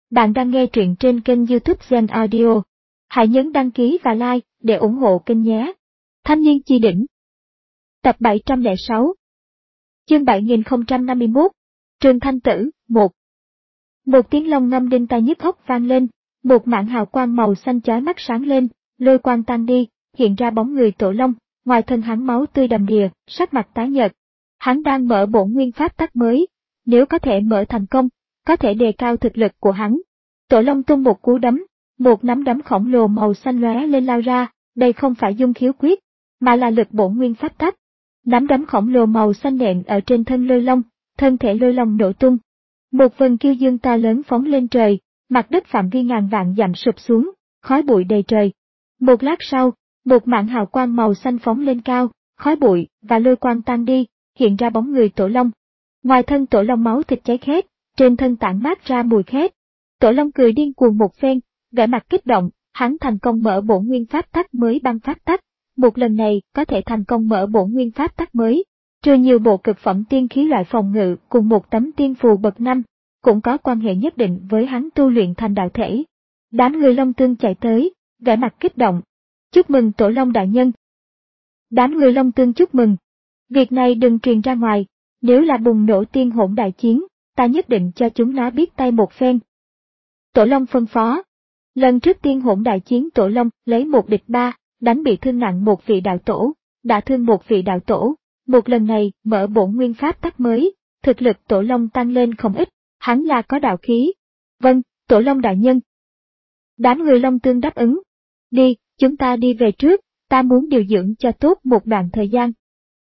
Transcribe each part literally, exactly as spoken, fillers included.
Bạn đang nghe truyện trên kênh YouTube Zen Audio. Hãy nhấn đăng ký và like để ủng hộ kênh nhé. Thanh niên chi đỉnh. Tập bảy trăm lẻ sáu. Chương bảy nghìn không trăm năm mươi mốt. Trường Thanh Tử, một. Một tiếng long ngâm đinh tai nhức óc vang lên, một mảng hào quang màu xanh chói mắt sáng lên, lôi quang tan đi, hiện ra bóng người Tổ Long, ngoài thân hắn máu tươi đầm đìa, sắc mặt tái nhợt. Hắn đang mở bổn nguyên pháp tắc mới, nếu có thể mở thành công, có thể đề cao thực lực của hắn. Tổ Long tung một cú đấm, một nắm đấm khổng lồ màu xanh lóe lên lao ra, đây không phải dung khiếu quyết, mà là lực bổn nguyên pháp tắc. Nắm đấm khổng lồ màu xanh nện ở trên thân Lôi Long, thân thể Lôi Long nổ tung. Một vần kiêu dương to lớn phóng lên trời, mặt đất phạm vi ngàn vạn dặm sụp xuống, khói bụi đầy trời. Một lát sau, một mảng hào quang màu xanh phóng lên cao, khói bụi và lôi quang tan đi, hiện ra bóng người Tổ Long. Ngoài thân Tổ Long máu thịt cháy khét, trên thân tản mát ra mùi khét. Tổ Long cười điên cuồng một phen, vẻ mặt kích động, hắn thành công mở bổn nguyên pháp tắc mới băng pháp tắc. Một lần này có thể thành công mở bổn nguyên pháp tắc mới, trừ nhiều bộ cực phẩm tiên khí loại phòng ngự cùng một tấm tiên phù bậc năm, cũng có quan hệ nhất định với hắn tu luyện thành đạo thể. Đám người Long Tương chạy tới, vẻ mặt kích động. Chúc mừng Tổ Long đại nhân. Đám người Long Tương chúc mừng. Việc này đừng truyền ra ngoài, nếu là bùng nổ tiên hỗn đại chiến, ta nhất định cho chúng nó biết tay một phen. Tổ Long phân phó. Lần trước tiên hỗn đại chiến Tổ Long lấy một địch ba, đánh bị thương nặng một vị đạo tổ, đã thương một vị đạo tổ. Một lần này mở bổn nguyên pháp tắc mới, thực lực Tổ Long tăng lên không ít, hắn là có đạo khí. Vâng, Tổ Long đại nhân. Đám người Long Tương đáp ứng. Đi, chúng ta đi về trước, ta muốn điều dưỡng cho tốt một đoạn thời gian.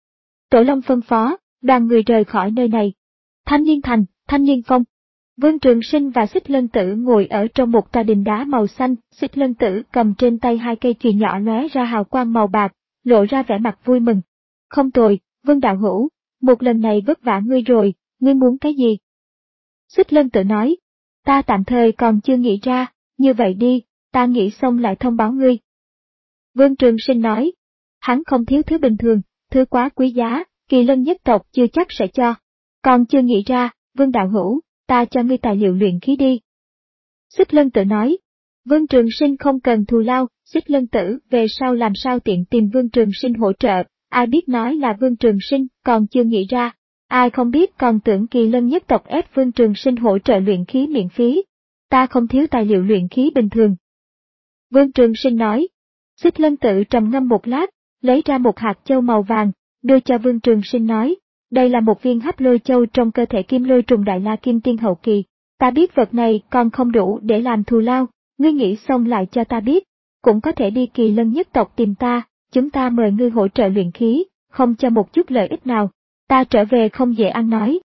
Tổ Long phân phó, đoàn người rời khỏi nơi này. Thanh Niên Thành, Thanh Niên Phong. Vương Trường Sinh và Xích Lân Tử ngồi ở trong một tòa đình đá màu xanh, Xích Lân Tử cầm trên tay hai cây chùy nhỏ lóe ra hào quang màu bạc, lộ ra vẻ mặt vui mừng. Không tồi, Vương đạo hữu, một lần này vất vả ngươi rồi, ngươi muốn cái gì? Xích Lân Tử nói, ta tạm thời còn chưa nghĩ ra, như vậy đi, ta nghĩ xong lại thông báo ngươi. Vương Trường Sinh nói, hắn không thiếu thứ bình thường, thứ quá quý giá, Kỳ Lân nhất tộc chưa chắc sẽ cho. Còn chưa nghĩ ra, Vương đạo hữu, ta cho ngươi tài liệu luyện khí đi. Xích Lân Tử nói, Vương Trường Sinh không cần thù lao, Xích Lân Tử về sau làm sao tiện tìm Vương Trường Sinh hỗ trợ, ai biết nói là Vương Trường Sinh còn chưa nghĩ ra, ai không biết còn tưởng Kỳ Lân nhất tộc ép Vương Trường Sinh hỗ trợ luyện khí miễn phí. Ta không thiếu tài liệu luyện khí bình thường. Vương Trường Sinh nói, Xích Lân Tử trầm ngâm một lát, lấy ra một hạt châu màu vàng, đưa cho Vương Trường Sinh nói, đây là một viên hấp lôi châu trong cơ thể Kim Lôi Trùng Đại La Kim Tiên hậu kỳ, ta biết vật này còn không đủ để làm thù lao, ngươi nghĩ xong lại cho ta biết, cũng có thể đi Kỳ Lân nhất tộc tìm ta, chúng ta mời ngươi hỗ trợ luyện khí, không cho một chút lợi ích nào, ta trở về không dễ ăn nói.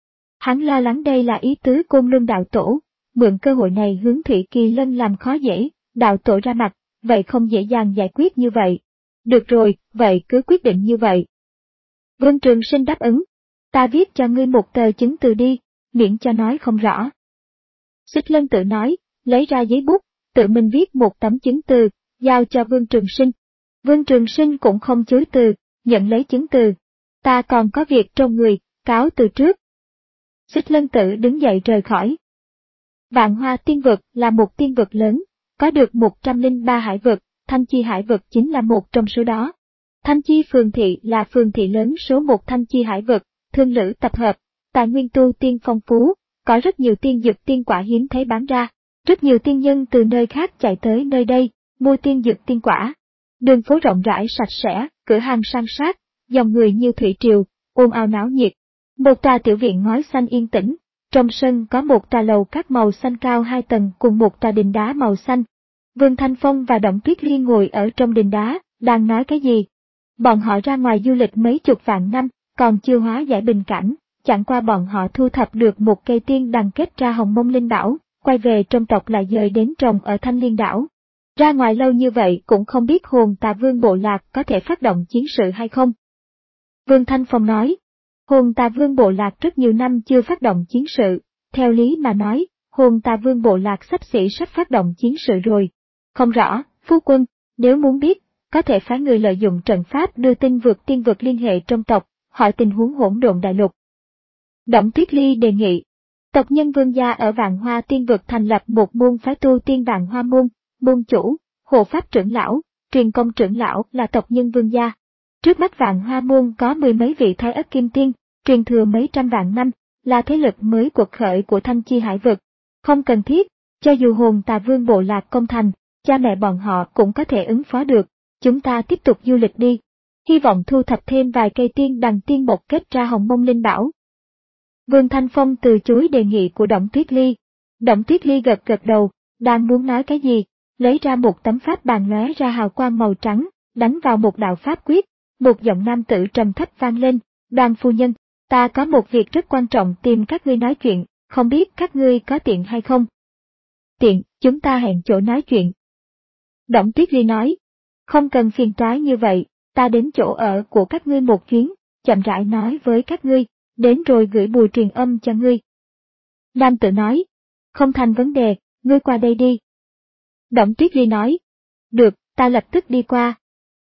Hắn lo lắng đây là ý tứ Côn Luân đạo tổ, mượn cơ hội này hướng Thủy Kỳ Lân làm khó dễ, đạo tổ ra mặt, vậy không dễ dàng giải quyết như vậy. Được rồi, vậy cứ quyết định như vậy. Vương Trường Sinh đáp ứng, ta viết cho ngươi một tờ chứng từ đi, miễn cho nói không rõ. Xích Lân Tử nói, lấy ra giấy bút, tự mình viết một tấm chứng từ, giao cho Vương Trường Sinh. Vương Trường Sinh cũng không chối từ, nhận lấy chứng từ. Ta còn có việc trong người, cáo từ trước. Xích Lân Tử đứng dậy rời khỏi. Vạn Hoa Tiên Vực là một tiên vực lớn, có được một trăm lẻ ba hải vực, Thanh Chi hải vực chính là một trong số đó. Thanh Chi phường thị là phường thị lớn số một Thanh Chi hải vực, thương lữ tập hợp, tài nguyên tu tiên phong phú, có rất nhiều tiên dược tiên quả hiếm thấy bán ra, rất nhiều tiên nhân từ nơi khác chạy tới nơi đây, mua tiên dược tiên quả. Đường phố rộng rãi sạch sẽ, cửa hàng san sát, dòng người như thủy triều, ồn ào náo nhiệt. Một tòa tiểu viện ngói xanh yên tĩnh, trong sân có một tòa lầu các màu xanh cao hai tầng cùng một tòa đình đá màu xanh. Vương Thanh Phong và Động Tuyết Liên ngồi ở trong đình đá, đang nói cái gì? Bọn họ ra ngoài du lịch mấy chục vạn năm, còn chưa hóa giải bình cảnh, chẳng qua bọn họ thu thập được một cây tiên đằng kết ra Hồng Mông Linh Bảo, quay về trong tộc lại dời đến trồng ở Thanh Liên Đảo. Ra ngoài lâu như vậy cũng không biết Hồn Tà Vương bộ lạc có thể phát động chiến sự hay không. Vương Thanh Phong nói, Hồn Tà Vương bộ lạc rất nhiều năm chưa phát động chiến sự, theo lý mà nói, Hồn Tà Vương bộ lạc sắp xỉ sắp phát động chiến sự rồi. Không rõ, phu quân, nếu muốn biết, có thể phái người lợi dụng trận pháp đưa tin vượt tiên vực liên hệ trong tộc, hỏi tình huống hỗn độn đại lục. Động Tuyết Ly đề nghị. Tộc nhân Vương gia ở Vạn Hoa Tiên vực thành lập một môn phái tu tiên Vạn Hoa môn, môn chủ, hộ pháp trưởng lão, truyền công trưởng lão là tộc nhân Vương gia. Trước mắt Vạn Hoa môn có mười mấy vị thái ất kim tiên, truyền thừa mấy trăm vạn năm, là thế lực mới quật khởi của Thanh Chi Hải vực. Không cần thiết, cho dù hồn Tà Vương bộ lạc công thành, cha mẹ bọn họ cũng có thể ứng phó được. Chúng ta tiếp tục du lịch đi. Hy vọng thu thập thêm vài cây tiên đằng tiên bột kết ra Hồng Mông Linh Bảo. Vương Thanh Phong từ chối đề nghị của Đổng Tuyết Ly. Đổng Tuyết Ly gật gật đầu, đang muốn nói cái gì, lấy ra một tấm pháp bàn lóe ra hào quang màu trắng, đánh vào một đạo pháp quyết, một giọng nam tử trầm thấp vang lên, Đoàn phu nhân, ta có một việc rất quan trọng tìm các ngươi nói chuyện, không biết các ngươi có tiện hay không? Tiện, chúng ta hẹn chỗ nói chuyện. Đổng Tuyết Ly nói, không cần phiền toái như vậy, ta đến chỗ ở của các ngươi một chuyến, chậm rãi nói với các ngươi, đến rồi gửi bùa truyền âm cho ngươi. Nam tử nói, không thành vấn đề, ngươi qua đây đi. Đổng Tuyết Ly nói, được, ta lập tức đi qua.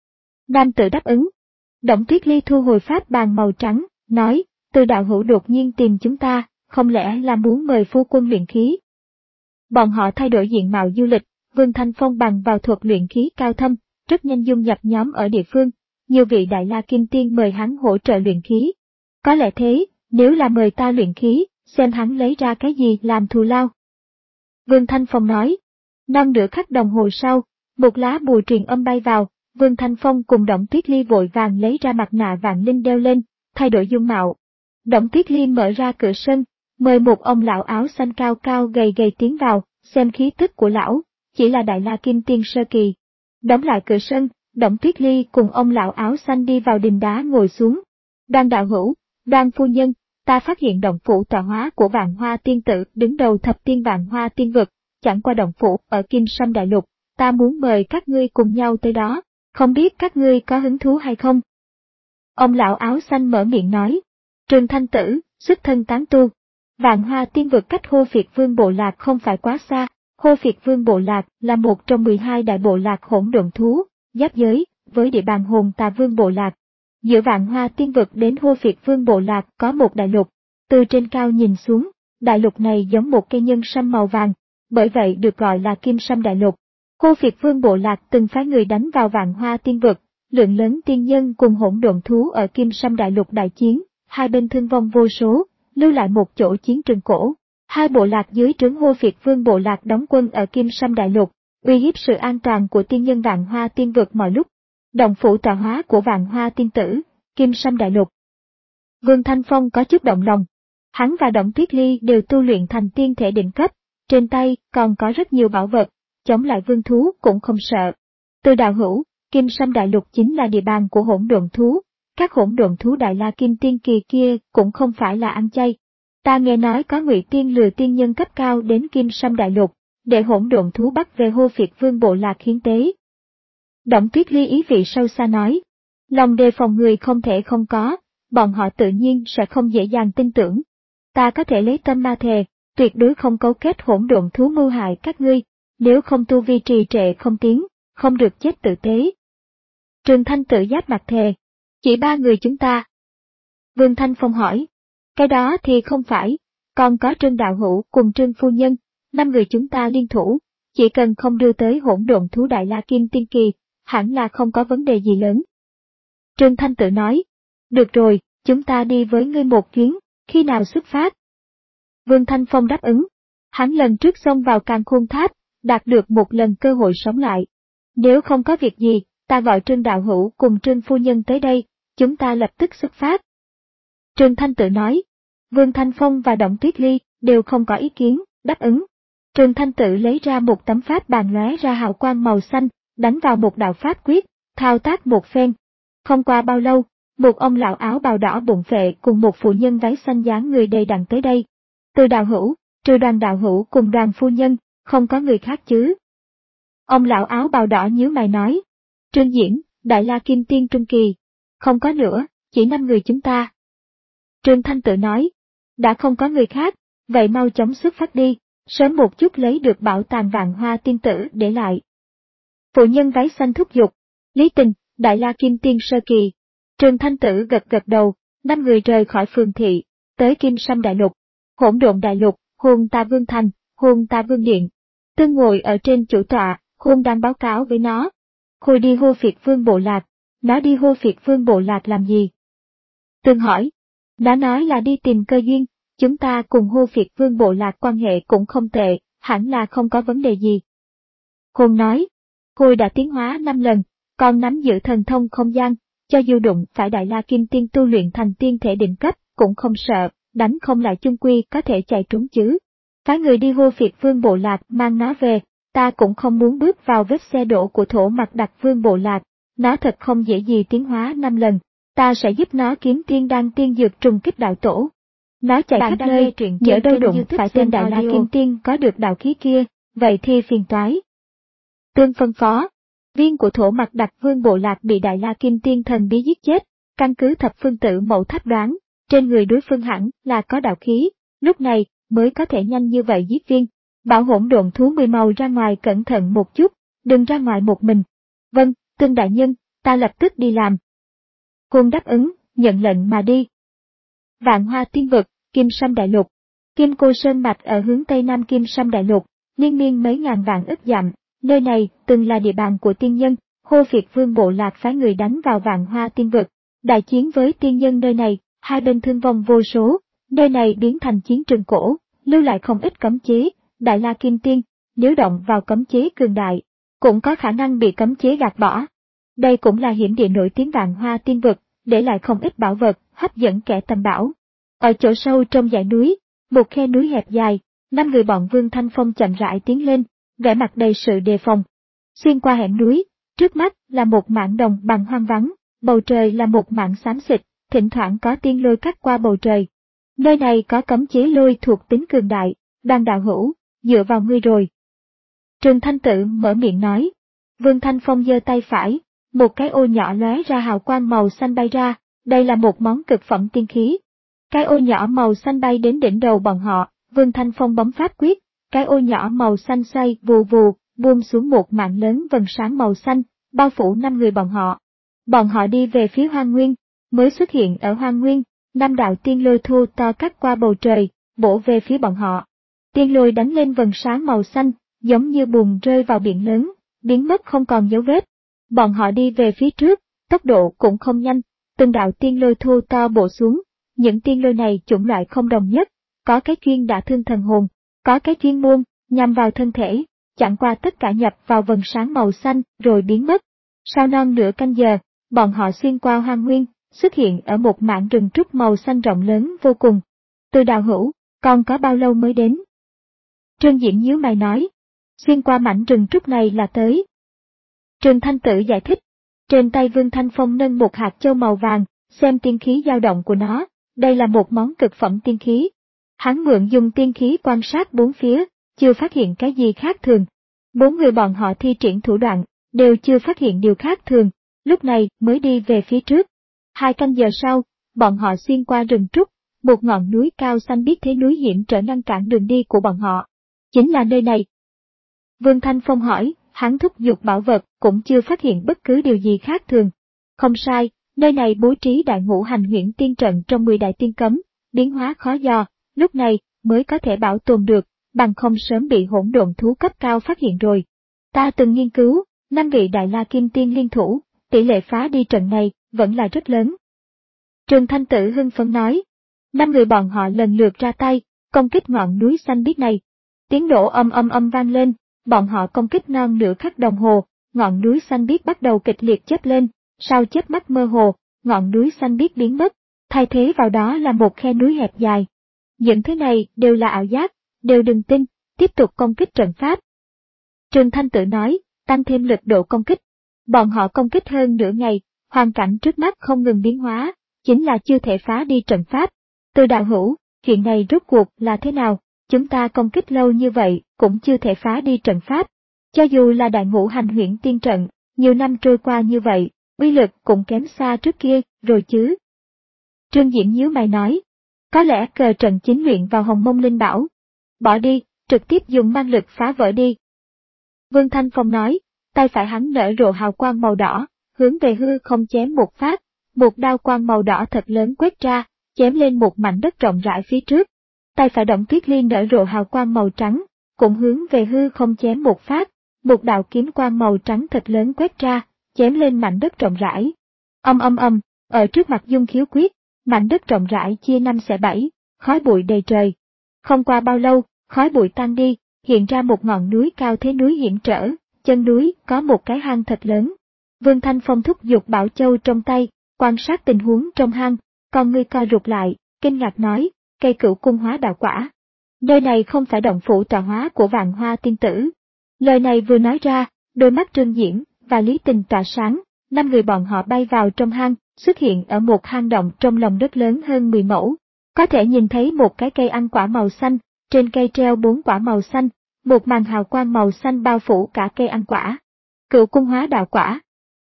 Nam tử đáp ứng. Đổng Tuyết Ly thu hồi pháp bàn màu trắng, nói, Từ đạo hữu đột nhiên tìm chúng ta, không lẽ là muốn mời phu quân luyện khí? Bọn họ thay đổi diện mạo du lịch, Vương Thanh Phong bằng vào thuật luyện khí cao thâm, rất nhanh dung nhập nhóm ở địa phương, nhiều vị Đại La Kim Tiên mời hắn hỗ trợ luyện khí. Có lẽ thế, nếu là mời ta luyện khí, xem hắn lấy ra cái gì làm thù lao. Vương Thanh Phong nói, non nửa khắc đồng hồ sau, một lá bùa truyền âm bay vào, Vương Thanh Phong cùng Đổng Tuyết Ly vội vàng lấy ra mặt nạ vạn linh đeo lên, thay đổi dung mạo. Đổng Tuyết Ly mở ra cửa sân, mời một ông lão áo xanh cao cao gầy gầy tiến vào, xem khí tức của lão, chỉ là Đại La Kim Tiên sơ kỳ. Đóng lại cửa sân, Đổng Tuyết Ly cùng ông lão áo xanh đi vào đình đá ngồi xuống. Đoan đạo hữu, Đoan phu nhân, ta phát hiện động phủ tọa hóa của Vạn Hoa Tiên tử đứng đầu thập tiên Vạn Hoa Tiên vực, chẳng qua động phủ ở Kim Sâm Đại Lục, ta muốn mời các ngươi cùng nhau tới đó, không biết các ngươi có hứng thú hay không? Ông lão áo xanh mở miệng nói, Trường Thanh tử, xuất thân tán tu. Vạn Hoa Tiên vực cách Hô Phiệt Vương bộ lạc không phải quá xa, Hô Phiệt Vương bộ lạc là một trong mười hai đại bộ lạc hỗn độn thú, giáp giới với địa bàn Hồn Tà Vương bộ lạc. Giữa Vạn Hoa Tiên vực đến Hô Phiệt Vương bộ lạc có một đại lục, từ trên cao nhìn xuống, đại lục này giống một cây nhân sâm màu vàng, bởi vậy được gọi là Kim Sâm Đại Lục. Hô Phiệt Vương bộ lạc từng phái người đánh vào Vạn Hoa Tiên vực, lượng lớn tiên nhân cùng hỗn độn thú ở Kim Sâm Đại Lục đại chiến, hai bên thương vong vô số, lưu lại một chỗ chiến trường cổ. Hai bộ lạc dưới trướng Hô Phiệt Vương bộ lạc đóng quân ở Kim Sâm Đại Lục, uy hiếp sự an toàn của tiên nhân Vạn Hoa Tiên vực mọi lúc. Động phủ tọa hóa của Vạn Hoa Tiên tử, Kim Sâm Đại Lục. Vương Thanh Phong có chút động lòng. Hắn và Đổng Tuyết Ly đều tu luyện thành tiên thể đỉnh cấp, trên tay còn có rất nhiều bảo vật, chống lại vương thú cũng không sợ. Từ đạo hữu, Kim Sâm Đại Lục chính là địa bàn của hỗn độn thú, các hỗn độn thú Đại La Kim Tiên kỳ kia cũng không phải là ăn chay. Ta nghe nói có ngụy tiên lừa tiên nhân cấp cao đến Kim Sâm Đại Lục, để hỗn độn thú bắt về Hô Phiệt Vương bộ lạc hiến tế. Đổng Tuyết Ly ý vị sâu xa nói, lòng đề phòng người không thể không có, bọn họ tự nhiên sẽ không dễ dàng tin tưởng. Ta có thể lấy tâm ma thề, tuyệt đối không cấu kết hỗn độn thú mưu hại các ngươi, nếu không tu vi trì trệ không tiến, không được chết tử tế. Trường Thanh tự giáp mặt thề, chỉ ba người chúng ta. Vương Thanh Phong hỏi, cái đó thì không phải, còn có Trương đạo hữu cùng Trương phu nhân, năm người chúng ta liên thủ, chỉ cần không đưa tới hỗn độn thú Đại La Kim Tiên kỳ, hẳn là không có vấn đề gì lớn. Trương Thanh tự nói, được rồi, chúng ta đi với ngươi một chuyến, khi nào xuất phát? Vương Thanh Phong đáp ứng, hắn lần trước xông vào Càn Khôn Tháp, đạt được một lần cơ hội sống lại. Nếu không có việc gì, ta gọi Trương đạo hữu cùng Trương phu nhân tới đây, chúng ta lập tức xuất phát. Trương Thanh tự nói, Vương Thanh Phong và Đổng Tuyết Ly đều không có ý kiến, đáp ứng. Trương Thanh tự lấy ra một tấm pháp bàn lóe ra hào quang màu xanh, đánh vào một đạo pháp quyết, thao tác một phen. Không qua bao lâu, một ông lão áo bào đỏ bụng phệ cùng một phụ nhân váy xanh dáng người đầy đặn tới đây. Từ đạo hữu, trừ Đoàn đạo hữu cùng Đoàn phu nhân, không có người khác chứ? Ông lão áo bào đỏ nhíu mày nói, Trương Diễn, Đại La Kim Tiên trung kỳ, không có nữa, chỉ năm người chúng ta. Trương Thanh tự nói, đã không có người khác, vậy mau chóng xuất phát đi, sớm một chút lấy được bảo tàng Vạn Hoa Tiên tử để lại. Phụ nhân váy xanh thúc giục, Lý Tình, Đại La Kim Tiên sơ kỳ. Trương Thanh tử gật gật đầu, năm người rời khỏi phường thị, tới Kim Sâm Đại Lục. Hỗn độn Đại Lục, Hôn ta Vương Thành, hôn ta Vương Điện. Tương ngồi ở trên chủ tọa, Hôn đang báo cáo với nó. Khôi đi hô phiệt Vương Bộ Lạc. Nó đi hô phiệt Vương Bộ Lạc làm gì? Tương hỏi. Nó nói là đi tìm cơ duyên, chúng ta cùng hô phiệt Vương Bộ Lạc quan hệ cũng không tệ, hẳn là không có vấn đề gì. Hôn nói. Khôi đã tiến hóa năm lần, còn nắm giữ thần thông không gian, cho dù đụng phải Đại La Kim Tiên tu luyện thành tiên thể đỉnh cấp, cũng không sợ, đánh không lại chung quy có thể chạy trốn chứ. Phái người đi hô phiệt Vương Bộ Lạc mang nó về, ta cũng không muốn bước vào vết xe đổ của thổ Mặc Đặc Vương Bộ Lạc, nó thật không dễ gì tiến hóa năm lần, ta sẽ giúp nó kiếm tiên đan tiên dược trùng kích đạo tổ. Nó chạy khắp nơi, nhỡ đâu đụng phải tên Đại La Kim Tiên có được đạo khí kia, vậy thì phiền toái. Tương phân phó, viên của thổ Mặc Đặc Vương Bộ Lạc bị Đại La Kim Tiên thần bí giết chết, căn cứ thập phương tự mẫu tháp đoán, trên người đối phương hẳn là có đạo khí, lúc này mới có thể nhanh như vậy giết viên. Bảo hỗn độn thú mười màu ra ngoài cẩn thận một chút, đừng ra ngoài một mình. Vâng, Tương đại nhân, ta lập tức đi làm. Hôn đáp ứng, nhận lệnh mà đi. Vạn Hoa Tiên Vực, Kim Sâm Đại Lục. Kim Cô Sơn mạch ở hướng tây nam Kim Sâm Đại Lục, liên miên mấy ngàn vạn ức dặm, nơi này từng là địa bàn của tiên nhân, hô phiệt Vương Bộ Lạc phái người đánh vào Vạn Hoa Tiên Vực. Đại chiến với tiên nhân nơi này, hai bên thương vong vô số, nơi này biến thành chiến trường cổ, lưu lại không ít cấm chế. Đại La Kim Tiên, nếu động vào cấm chế cường đại, cũng có khả năng bị cấm chế gạt bỏ. Đây cũng là hiểm địa nổi tiếng Vạn Hoa Tiên Vực, để lại không ít bảo vật, hấp dẫn kẻ tầm bảo. Ở chỗ sâu trong dãy núi, một khe núi hẹp dài, năm người bọn Vương Thanh Phong chậm rãi tiến lên, vẻ mặt đầy sự đề phòng. Xuyên qua hẻm núi, trước mắt là một mảng đồng bằng hoang vắng, bầu trời là một mảng xám xịt, thỉnh thoảng có tiên lôi cắt qua bầu trời. Nơi này có cấm chế lôi thuộc tính cường đại, Đoàn đạo hữu, dựa vào ngươi rồi. Trừng Thanh Tự mở miệng nói. Vương Thanh Phong giơ tay phải, một cái ô nhỏ lóe ra hào quang màu xanh bay ra, đây là một món cực phẩm tiên khí. Cái ô nhỏ màu xanh bay đến đỉnh đầu bọn họ, Vương Thanh Phong bấm pháp quyết, cái ô nhỏ màu xanh xoay vù vù, buông xuống một mạng lớn vầng sáng màu xanh, bao phủ năm người bọn họ. Bọn họ đi về phía Hoang Nguyên, mới xuất hiện ở Hoang Nguyên, năm đạo tiên lôi thu to cắt qua bầu trời, bổ về phía bọn họ. Tiên lôi đánh lên vầng sáng màu xanh, giống như bùn rơi vào biển lớn, biến mất không còn dấu vết. Bọn họ đi về phía trước, tốc độ cũng không nhanh, từng đạo tiên lôi thu to bổ xuống. Những tiên lôi này chủng loại không đồng nhất, có cái chuyên đả thương thần hồn, có cái chuyên môn, nhằm vào thân thể, chẳng qua tất cả nhập vào vầng sáng màu xanh rồi biến mất. Sau non nửa canh giờ, bọn họ xuyên qua Hoang Nguyên, xuất hiện ở một mảng rừng trúc màu xanh rộng lớn vô cùng. Từ đạo hữu, còn có bao lâu mới đến? Trương Diễm nhíu mày nói, xuyên qua mảnh rừng trúc này là tới. Trương Thanh Tử giải thích, trên tay Vương Thanh Phong nâng một hạt châu màu vàng, xem tiên khí dao động của nó, đây là một món cực phẩm tiên khí. Hắn mượn dùng tiên khí quan sát bốn phía, chưa phát hiện cái gì khác thường. Bốn người bọn họ thi triển thủ đoạn, đều chưa phát hiện điều khác thường, lúc này mới đi về phía trước. Hai canh giờ sau, bọn họ xuyên qua rừng trúc, một ngọn núi cao xanh biếc thế núi hiểm trở ngăn cản đường đi của bọn họ. Chính là nơi này. Vương Thanh Phong hỏi, hắn thúc giục bảo vật cũng chưa phát hiện bất cứ điều gì khác thường. Không sai, nơi này bố trí đại ngũ hành huyễn tiên trận trong mười đại tiên cấm, biến hóa khó dò, lúc này mới có thể bảo tồn được, bằng không sớm bị hỗn độn thú cấp cao phát hiện rồi. Ta từng nghiên cứu, năm vị Đại La Kim Tiên liên thủ, tỷ lệ phá đi trận này vẫn là rất lớn. Trừng Thanh Tử hưng phấn nói, năm người bọn họ lần lượt ra tay, công kích ngọn núi xanh biếc này. Tiếng nổ âm âm âm vang lên, bọn họ công kích non nửa khắc đồng hồ, ngọn núi xanh biếc bắt đầu kịch liệt chớp lên, sau chớp mắt mơ hồ, ngọn núi xanh biếc biến mất, thay thế vào đó là một khe núi hẹp dài. Những thứ này đều là ảo giác, đều đừng tin, tiếp tục công kích trận pháp. Trừng Thanh Tử nói, tăng thêm lực độ công kích. Bọn họ công kích hơn nửa ngày, hoàn cảnh trước mắt không ngừng biến hóa, chính là chưa thể phá đi trận pháp. Từ đạo hữu, chuyện này rốt cuộc là thế nào? Chúng ta công kích lâu như vậy cũng chưa thể phá đi trận pháp. Cho dù là đại ngũ hành huyễn tiên trận, nhiều năm trôi qua như vậy, uy lực cũng kém xa trước kia, rồi chứ. Trương Diễm nhíu mày nói, có lẽ cờ trận chính luyện vào Hồng Mông Linh Bảo. Bỏ đi, trực tiếp dùng mang lực phá vỡ đi. Vương Thanh Phong nói, tay phải hắn nở rộ hào quang màu đỏ, hướng về hư không chém một phát, một đao quang màu đỏ thật lớn quét ra, chém lên một mảnh đất rộng rãi phía trước. Tay phải Đổng Tuyết Ly nở rộ hào quang màu trắng, cũng hướng về hư không chém một phát, một đạo kiếm quang màu trắng thật lớn quét ra, chém lên mảnh đất rộng rãi. Âm âm âm, ở trước mặt Dung Khiếu Quyết, mảnh đất rộng rãi chia năm xẻ bảy, khói bụi đầy trời. Không qua bao lâu, khói bụi tan đi, hiện ra một ngọn núi cao thế núi hiểm trở, chân núi có một cái hang thật lớn. Vương Thanh Phong thúc giục Bảo Châu trong tay, quan sát tình huống trong hang, con ngươi co rụt lại, kinh ngạc nói, cây Cửu Cung Hóa Đạo Quả. Nơi này không phải động phủ tọa hóa của Vạn Hoa tiên tử. Lời này vừa nói ra, đôi mắt Trương Diễn và Lý Tình tỏa sáng, năm người bọn họ bay vào trong hang, xuất hiện ở một hang động trong lòng đất lớn hơn mười mẫu. Có thể nhìn thấy một cái cây ăn quả màu xanh, trên cây treo bốn quả màu xanh, một màn hào quang màu xanh bao phủ cả cây ăn quả. Cửu Cung Hóa Đạo Quả.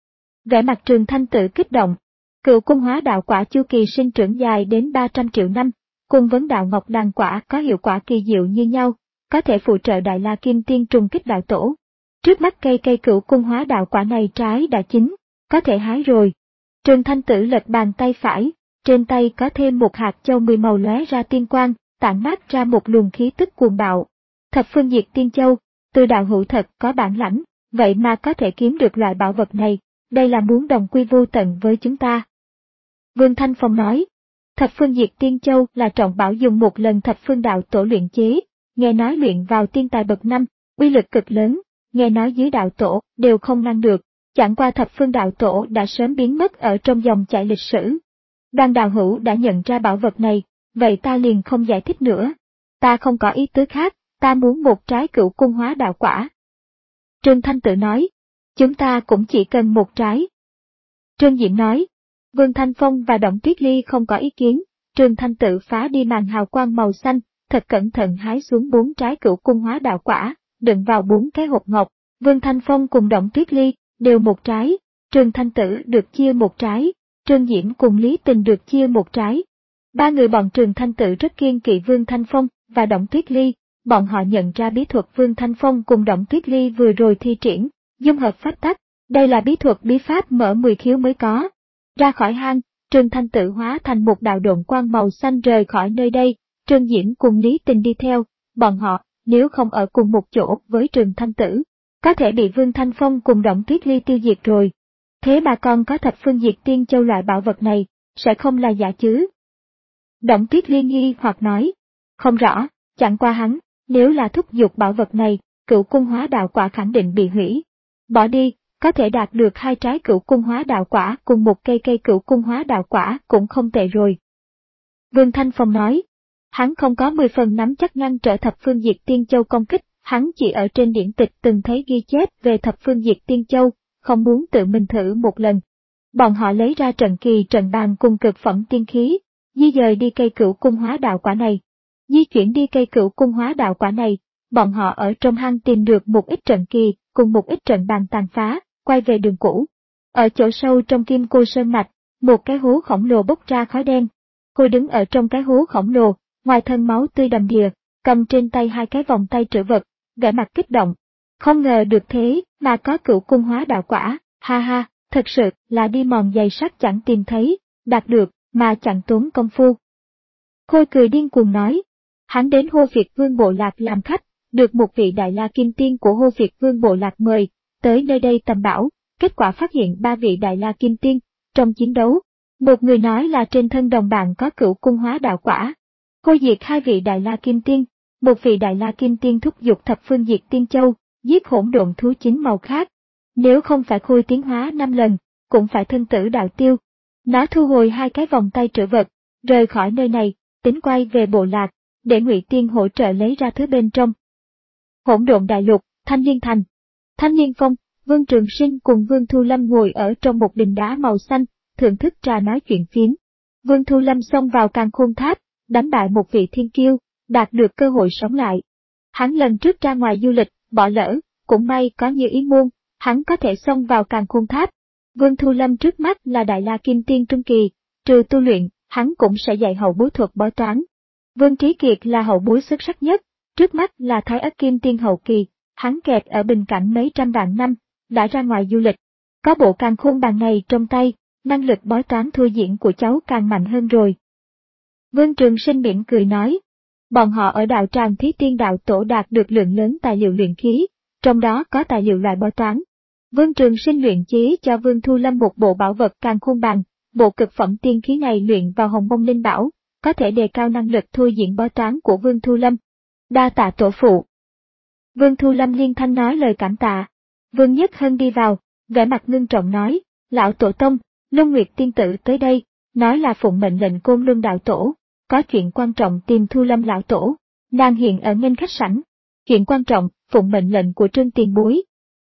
Vẻ mặt Trường Thanh Tử kích động. Cửu Cung Hóa Đạo Quả chu kỳ sinh trưởng dài đến ba trăm triệu năm, cùng vấn đạo ngọc đàn quả có hiệu quả kỳ diệu như nhau, có thể phụ trợ Đại La Kim Tiên trùng kích đạo tổ. Trước mắt cây cây Cửu Cung Hóa Đạo Quả này trái đã chín, có thể hái rồi. Trường Thanh Tử lật bàn tay phải, trên tay có thêm một hạt châu mười màu lóe ra tiên quang, tản mát ra một luồng khí tức cuồng bạo. Thập Phương Diệt Tiên Châu, từ đạo hữu thật có bản lãnh, vậy mà có thể kiếm được loại bảo vật này, đây là muốn đồng quy vô tận với chúng ta. Vương Thanh Phong nói, Thập Phương Diệt Tiên Châu là trọng bảo dùng một lần Thập Phương đạo tổ luyện chế, nghe nói luyện vào tiên tài bậc năm, uy lực cực lớn, nghe nói dưới đạo tổ đều không ngăn được, chẳng qua Thập Phương đạo tổ đã sớm biến mất ở trong dòng chảy lịch sử. Đoàn đạo hữu đã nhận ra bảo vật này, vậy ta liền không giải thích nữa. Ta không có ý tứ khác, ta muốn một trái Cửu Cung Hóa Đạo Quả. Trương Thanh Tử nói, chúng ta cũng chỉ cần một trái. Trương Diễm nói, Vương Thanh Phong và Đổng Tuyết Ly không có ý kiến, Trương Thanh Tử phá đi màn hào quang màu xanh, thật cẩn thận hái xuống bốn trái Cửu Cung Hóa Đạo Quả, đựng vào bốn cái hộp ngọc. Vương Thanh Phong cùng Đổng Tuyết Ly đều một trái, Trương Thanh Tử được chia một trái, Trương Diễm cùng Lý Tình được chia một trái. Ba người bọn Trương Thanh Tử rất kiêng kỵ Vương Thanh Phong và Đổng Tuyết Ly, bọn họ nhận ra bí thuật Vương Thanh Phong cùng Đổng Tuyết Ly vừa rồi thi triển, dung hợp pháp tắc, đây là bí thuật bí pháp mở mười khiếu mới có. Ra khỏi hang, Trương Thanh Tử hóa thành một đạo độn quang màu xanh rời khỏi nơi đây, Trương Diễm cùng Lý Tình đi theo, bọn họ, nếu không ở cùng một chỗ với Trương Thanh Tử, có thể bị Vương Thanh Phong cùng Đổng Tuyết Ly tiêu diệt rồi. Thế mà còn có Thập Phương Diệt Tiên Châu loại bảo vật này, sẽ không là giả chứ? Đổng Tuyết Ly nghi hoặc nói, không rõ, chẳng qua hắn, nếu là thúc giục bảo vật này, Cửu Cung Hóa Đạo Quả khẳng định bị hủy. Bỏ đi, có thể đạt được hai trái Cửu Cung Hóa Đạo Quả cùng một cây cây Cửu Cung Hóa Đạo Quả cũng không tệ rồi. Vương Thanh Phong nói, hắn không có mười phần nắm chắc ngăn trở Thập Phương Diệt Tiên Châu công kích, hắn chỉ ở trên điển tịch từng thấy ghi chép về Thập Phương Diệt Tiên Châu, không muốn tự mình thử một lần. Bọn họ lấy ra trận kỳ trận bàn cùng cực phẩm tiên khí, di dời đi cây Cửu Cung Hóa Đạo Quả này. Di chuyển đi cây Cửu Cung Hóa Đạo Quả này, bọn họ ở trong hang tìm được một ít trận kỳ, cùng một ít trận bàn tàn phá, quay về đường cũ. Ở chỗ sâu trong Kim Cô Sơn Mạch, một cái hố khổng lồ bốc ra khói đen. Cô đứng ở trong cái hố khổng lồ, ngoài thân máu tươi đầm đìa, cầm trên tay hai cái vòng tay trữ vật, vẻ mặt kích động. Không ngờ được thế mà có Cửu Cung Hóa Đạo Quả, ha ha, thật sự là đi mòn giày sắt chẳng tìm thấy, đạt được mà chẳng tốn công phu. Khôi cười điên cuồng nói, hắn đến Hô Việt Vương Bộ Lạc làm khách, được một vị Đại La Kim Tiên của Hô Việt Vương Bộ Lạc mời, tới nơi đây tầm bảo, kết quả phát hiện ba vị Đại La Kim Tiên, trong chiến đấu. Một người nói là trên thân đồng bạn có Cửu Cung Hóa Đạo Quả. Khôi diệt hai vị Đại La Kim Tiên, một vị Đại La Kim Tiên thúc giục Thập Phương Diệt Tiên Châu, giết hỗn độn thú chín màu khác. Nếu không phải Khôi tiến hóa năm lần, cũng phải thân tử đạo tiêu. Nó thu hồi hai cái vòng tay trữ vật, rời khỏi nơi này, tính quay về bộ lạc, để Ngụy Tiên hỗ trợ lấy ra thứ bên trong. Hỗn độn đại lục, Thanh Liên Thành. Thanh Liên Phong, Vương Trường Sinh cùng Vương Thu Lâm ngồi ở trong một đình đá màu xanh, thưởng thức trà nói chuyện phiếm. Vương Thu Lâm xông vào Càn Khôn Tháp, đánh bại một vị thiên kiêu, đạt được cơ hội sống lại. Hắn lần trước ra ngoài du lịch, bỏ lỡ, cũng may có như ý muôn, hắn có thể xông vào Càn Khôn Tháp. Vương Thu Lâm trước mắt là Đại La Kim Tiên trung kỳ, trừ tu luyện, hắn cũng sẽ dạy hậu bối thuật bói toán. Vương Trí Kiệt là hậu bối xuất sắc nhất, trước mắt là Thái Ất Kim Tiên hậu kỳ, hắn kẹt ở bình cảnh mấy trăm vạn năm, đã ra ngoài du lịch. Có bộ Càn Khôn bàn này trong tay, năng lực bói toán thua diễn của cháu càng mạnh hơn rồi. Vương Trường Sinh mỉm cười nói, Bọn họ ở đạo tràng Thí Tiên đạo tổ đạt được lượng lớn tài liệu luyện khí, trong đó có tài liệu loại bói toán. Vương Trường Sinh luyện chế cho Vương Thu Lâm một bộ bảo vật càn khôn bàn, bộ cực phẩm tiên khí này luyện vào Hồng Mông Linh Bảo, có thể đề cao năng lực thôi diễn bói toán của Vương Thu Lâm. Đa tạ tổ phụ. Vương Thu Lâm liên thanh nói lời cảm tạ. Vương Nhất Hân đi vào, vẻ mặt ngưng trọng nói, lão tổ tông, Luân Nguyệt tiên tử tới đây, nói là phụng mệnh lệnh Côn Luân đạo tổ, có chuyện quan trọng tìm Thu Lâm lão tổ, nàng hiện ở nghênh khách sảnh. Chuyện quan trọng, phụng mệnh lệnh của Trương tiền bối.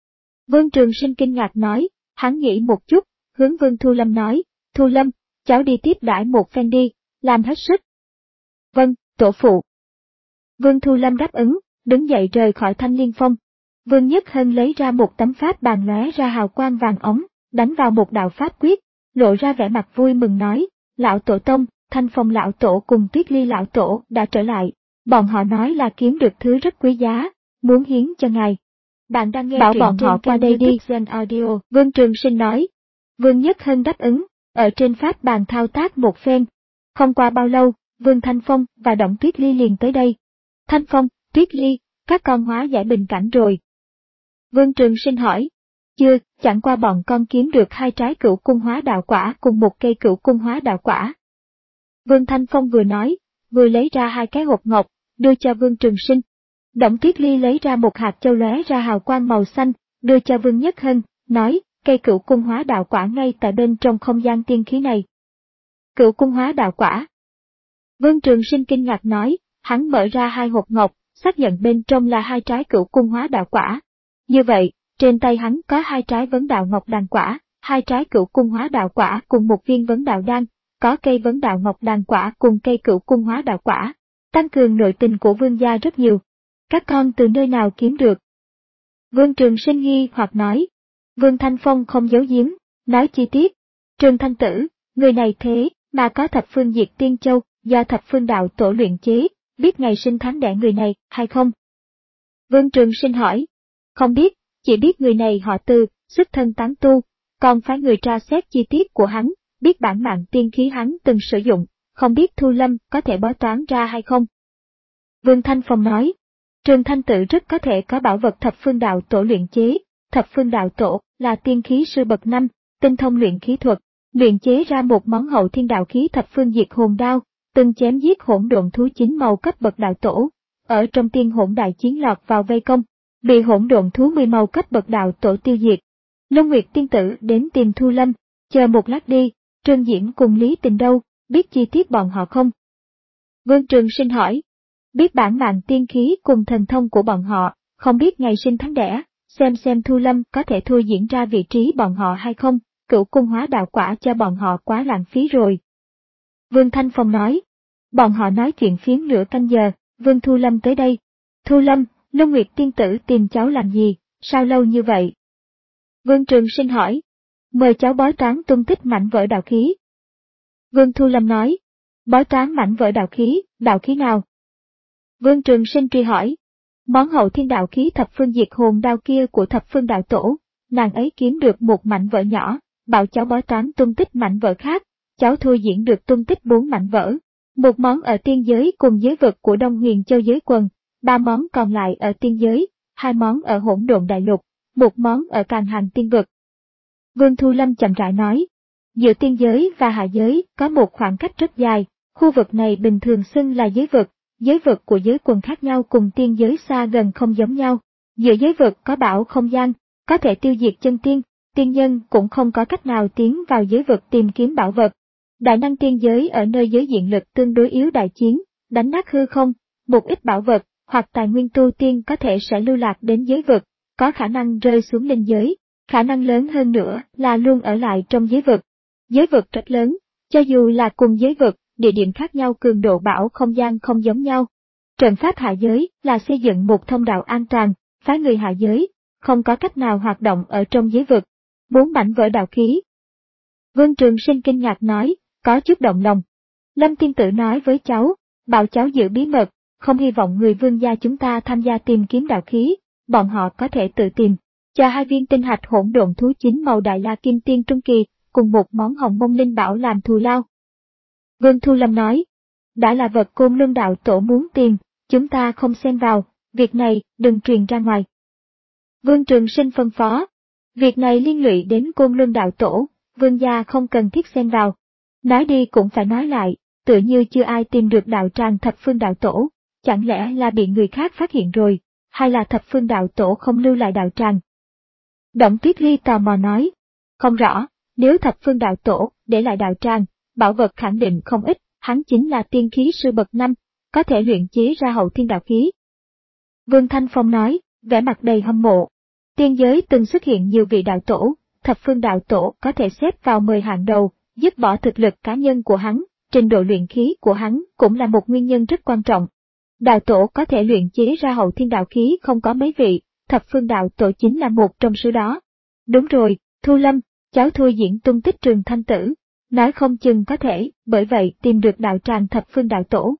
Vương Trường Sinh kinh ngạc nói, hắn nghĩ một chút, hướng Vương Thu Lâm nói, Thu Lâm, cháu đi tiếp đãi một phen đi, làm hết sức. Vâng, tổ phụ. Vương Thu Lâm đáp ứng, đứng dậy rời khỏi Thanh Liên Phong. Vương Nhất Hân lấy ra một tấm pháp bàn lóe ra hào quang vàng ống, đánh vào một đạo pháp quyết, lộ ra vẻ mặt vui mừng nói, lão tổ tông, Thanh Phong lão tổ cùng Tuyết Ly lão tổ đã trở lại, bọn họ nói là kiếm được thứ rất quý giá, muốn hiến cho ngài. Bạn đang nghe bảo bọn họ qua đây đi. Audio. Vương Trường Sinh nói. Vương Nhất Hân đáp ứng, ở trên pháp bàn thao tác một phen. Không qua bao lâu, Vương Thanh Phong và Động Tuyết Ly liền tới đây. Thanh Phong, Tuyết Ly, các con hóa giải bình cảnh rồi. Vương Trường Sinh hỏi. Chưa, chẳng qua bọn con kiếm được hai trái cửu cung hóa đạo quả cùng một cây cửu cung hóa đạo quả. Vương Thanh Phong vừa nói, vừa lấy ra hai cái hộp ngọc, đưa cho Vương Trường Sinh. Động Tuyết Ly lấy ra một hạt châu lóe ra hào quang màu xanh, đưa cho Vương Nhất Hân, nói, cây cửu cung hóa đạo quả ngay tại bên trong không gian tiên khí này. Cửu cung hóa đạo quả. Vương Trường Sinh kinh ngạc nói, hắn mở ra hai hộp ngọc, xác nhận bên trong là hai trái cửu cung hóa đạo quả. Như vậy, trên tay hắn có hai trái vấn đạo ngọc đàn quả, hai trái cửu cung hóa đạo quả cùng một viên vấn đạo đan, có cây vấn đạo ngọc đàn quả cùng cây cửu cung hóa đạo quả, tăng cường nội tình của Vương gia rất nhiều. Các con từ nơi nào kiếm được? Vương Trường Sinh nghi hoặc nói. Vương Thanh Phong không giấu giếm, nói chi tiết. Trường Thanh Tử, người này thế mà có thập phương diệt tiên châu, do thập phương đạo tổ luyện chế, biết ngày sinh tháng đẻ người này hay không? Vương Trường Sinh hỏi. Không biết, chỉ biết người này họ Từ, xuất thân tán tu, còn phải người tra xét chi tiết của hắn, biết bản mạng tiên khí hắn từng sử dụng, không biết Thu Lâm có thể bói toán ra hay không? Vương Thanh Phong nói. Trường Thanh Tử rất có thể có bảo vật thập phương đạo tổ luyện chế, thập phương đạo tổ là tiên khí sư bậc năm, tinh thông luyện khí thuật, luyện chế ra một món hậu thiên đạo khí thập phương diệt hồn đao, từng chém giết hỗn độn thú chín màu cấp bậc đạo tổ, ở trong tiên hỗn đại chiến lọt vào vây công, bị hỗn độn thú mười màu cấp bậc đạo tổ tiêu diệt. Long Nguyệt tiên tử đến tìm Thu Lâm, chờ một lát đi, Trương Diễm cùng Lý Tình đâu, biết chi tiết bọn họ không? Vương Trường Sinh hỏi. Biết bản mạng tiên khí cùng thần thông của bọn họ, không biết ngày sinh tháng đẻ, xem xem Thu Lâm có thể thôi diễn ra vị trí bọn họ hay không, cửu cung hóa đạo quả cho bọn họ quá lãng phí rồi. Vương Thanh Phong nói. Bọn họ nói chuyện phiếm nửa canh giờ, Vương Thu Lâm tới đây. Thu Lâm, Long Nguyệt tiên tử tìm cháu làm gì, sao lâu như vậy? Vương Trường Sinh hỏi. Mời cháu bói toán tung tích mảnh vỡ đạo khí. Vương Thu Lâm nói. Bói toán mảnh vỡ đạo khí, đạo khí nào? Vương Trường Sinh truy hỏi. Món hậu thiên đạo khí thập phương diệt hồn đao kia của thập phương đạo tổ, nàng ấy kiếm được một mảnh vỡ nhỏ, bảo cháu bói toán tung tích mảnh vỡ khác, cháu thôi diễn được tung tích bốn mảnh vỡ. Một món ở tiên giới cùng giới vực của Đông Huyền Châu giới quần, ba món còn lại ở tiên giới, hai món ở hỗn độn đại lục, một món ở Càn Hành tiên vực. Vương Thu Lâm chậm rãi nói. Giữa tiên giới và hạ giới có một khoảng cách rất dài, khu vực này bình thường xưng là giới vực. Giới vực của giới quần khác nhau cùng tiên giới xa gần không giống nhau. Giữa giới vực có bảo không gian, có thể tiêu diệt chân tiên, tiên nhân cũng không có cách nào tiến vào giới vực tìm kiếm bảo vật. Đại năng tiên giới ở nơi giới diện lực tương đối yếu đại chiến, đánh nát hư không, một ít bảo vật hoặc tài nguyên tu tiên có thể sẽ lưu lạc đến giới vực, có khả năng rơi xuống linh giới, khả năng lớn hơn nữa là luôn ở lại trong giới vực. Giới vực rất lớn, cho dù là cùng giới vực, địa điểm khác nhau cường độ bảo không gian không giống nhau. Trận pháp hạ giới là xây dựng một thông đạo an toàn, phái người hạ giới, không có cách nào hoạt động ở trong giới vực. Bốn mảnh vỡ đạo khí. Vương Trường Sinh kinh ngạc nói, có chút động lòng. Lâm tiên tử nói với cháu, bảo cháu giữ bí mật, không hy vọng người Vương gia chúng ta tham gia tìm kiếm đạo khí, bọn họ có thể tự tìm. Cho hai viên tinh hạch hỗn độn thú chín màu đại la kim tiên trung kỳ, cùng một món hồng mông linh bảo làm thù lao. Vương Thu Lâm nói. đã là vật Côn Luân đạo tổ muốn tìm, chúng ta không xen vào, việc này đừng truyền ra ngoài. Vương Trường Sinh phân phó, việc này liên lụy đến Côn Luân đạo tổ, vương gia không cần thiết xen vào. Nói đi cũng phải nói lại, tựa như chưa ai tìm được đạo tràng thập phương đạo tổ, chẳng lẽ là bị người khác phát hiện rồi, hay là thập phương đạo tổ không lưu lại đạo tràng? Động Tuyết Ly tò mò nói, không rõ, nếu thập phương đạo tổ để lại đạo tràng, bảo vật khẳng định không ít, hắn chính là tiên khí sư bậc năm, có thể luyện chế ra hậu thiên đạo khí. Vương Thanh Phong nói, vẻ mặt đầy hâm mộ. Tiên giới từng xuất hiện nhiều vị đạo tổ, thập phương đạo tổ có thể xếp vào mười hạng đầu, dứt bỏ thực lực cá nhân của hắn, trình độ luyện khí của hắn cũng là một nguyên nhân rất quan trọng. Đạo tổ có thể luyện chế ra hậu thiên đạo khí không có mấy vị, thập phương đạo tổ chính là một trong số đó. Đúng rồi, Thu Lâm, cháu Thu diễn tung tích Trường Thanh Tử, nói không chừng có thể, bởi vậy tìm được đạo tràng thập phương đạo tổ.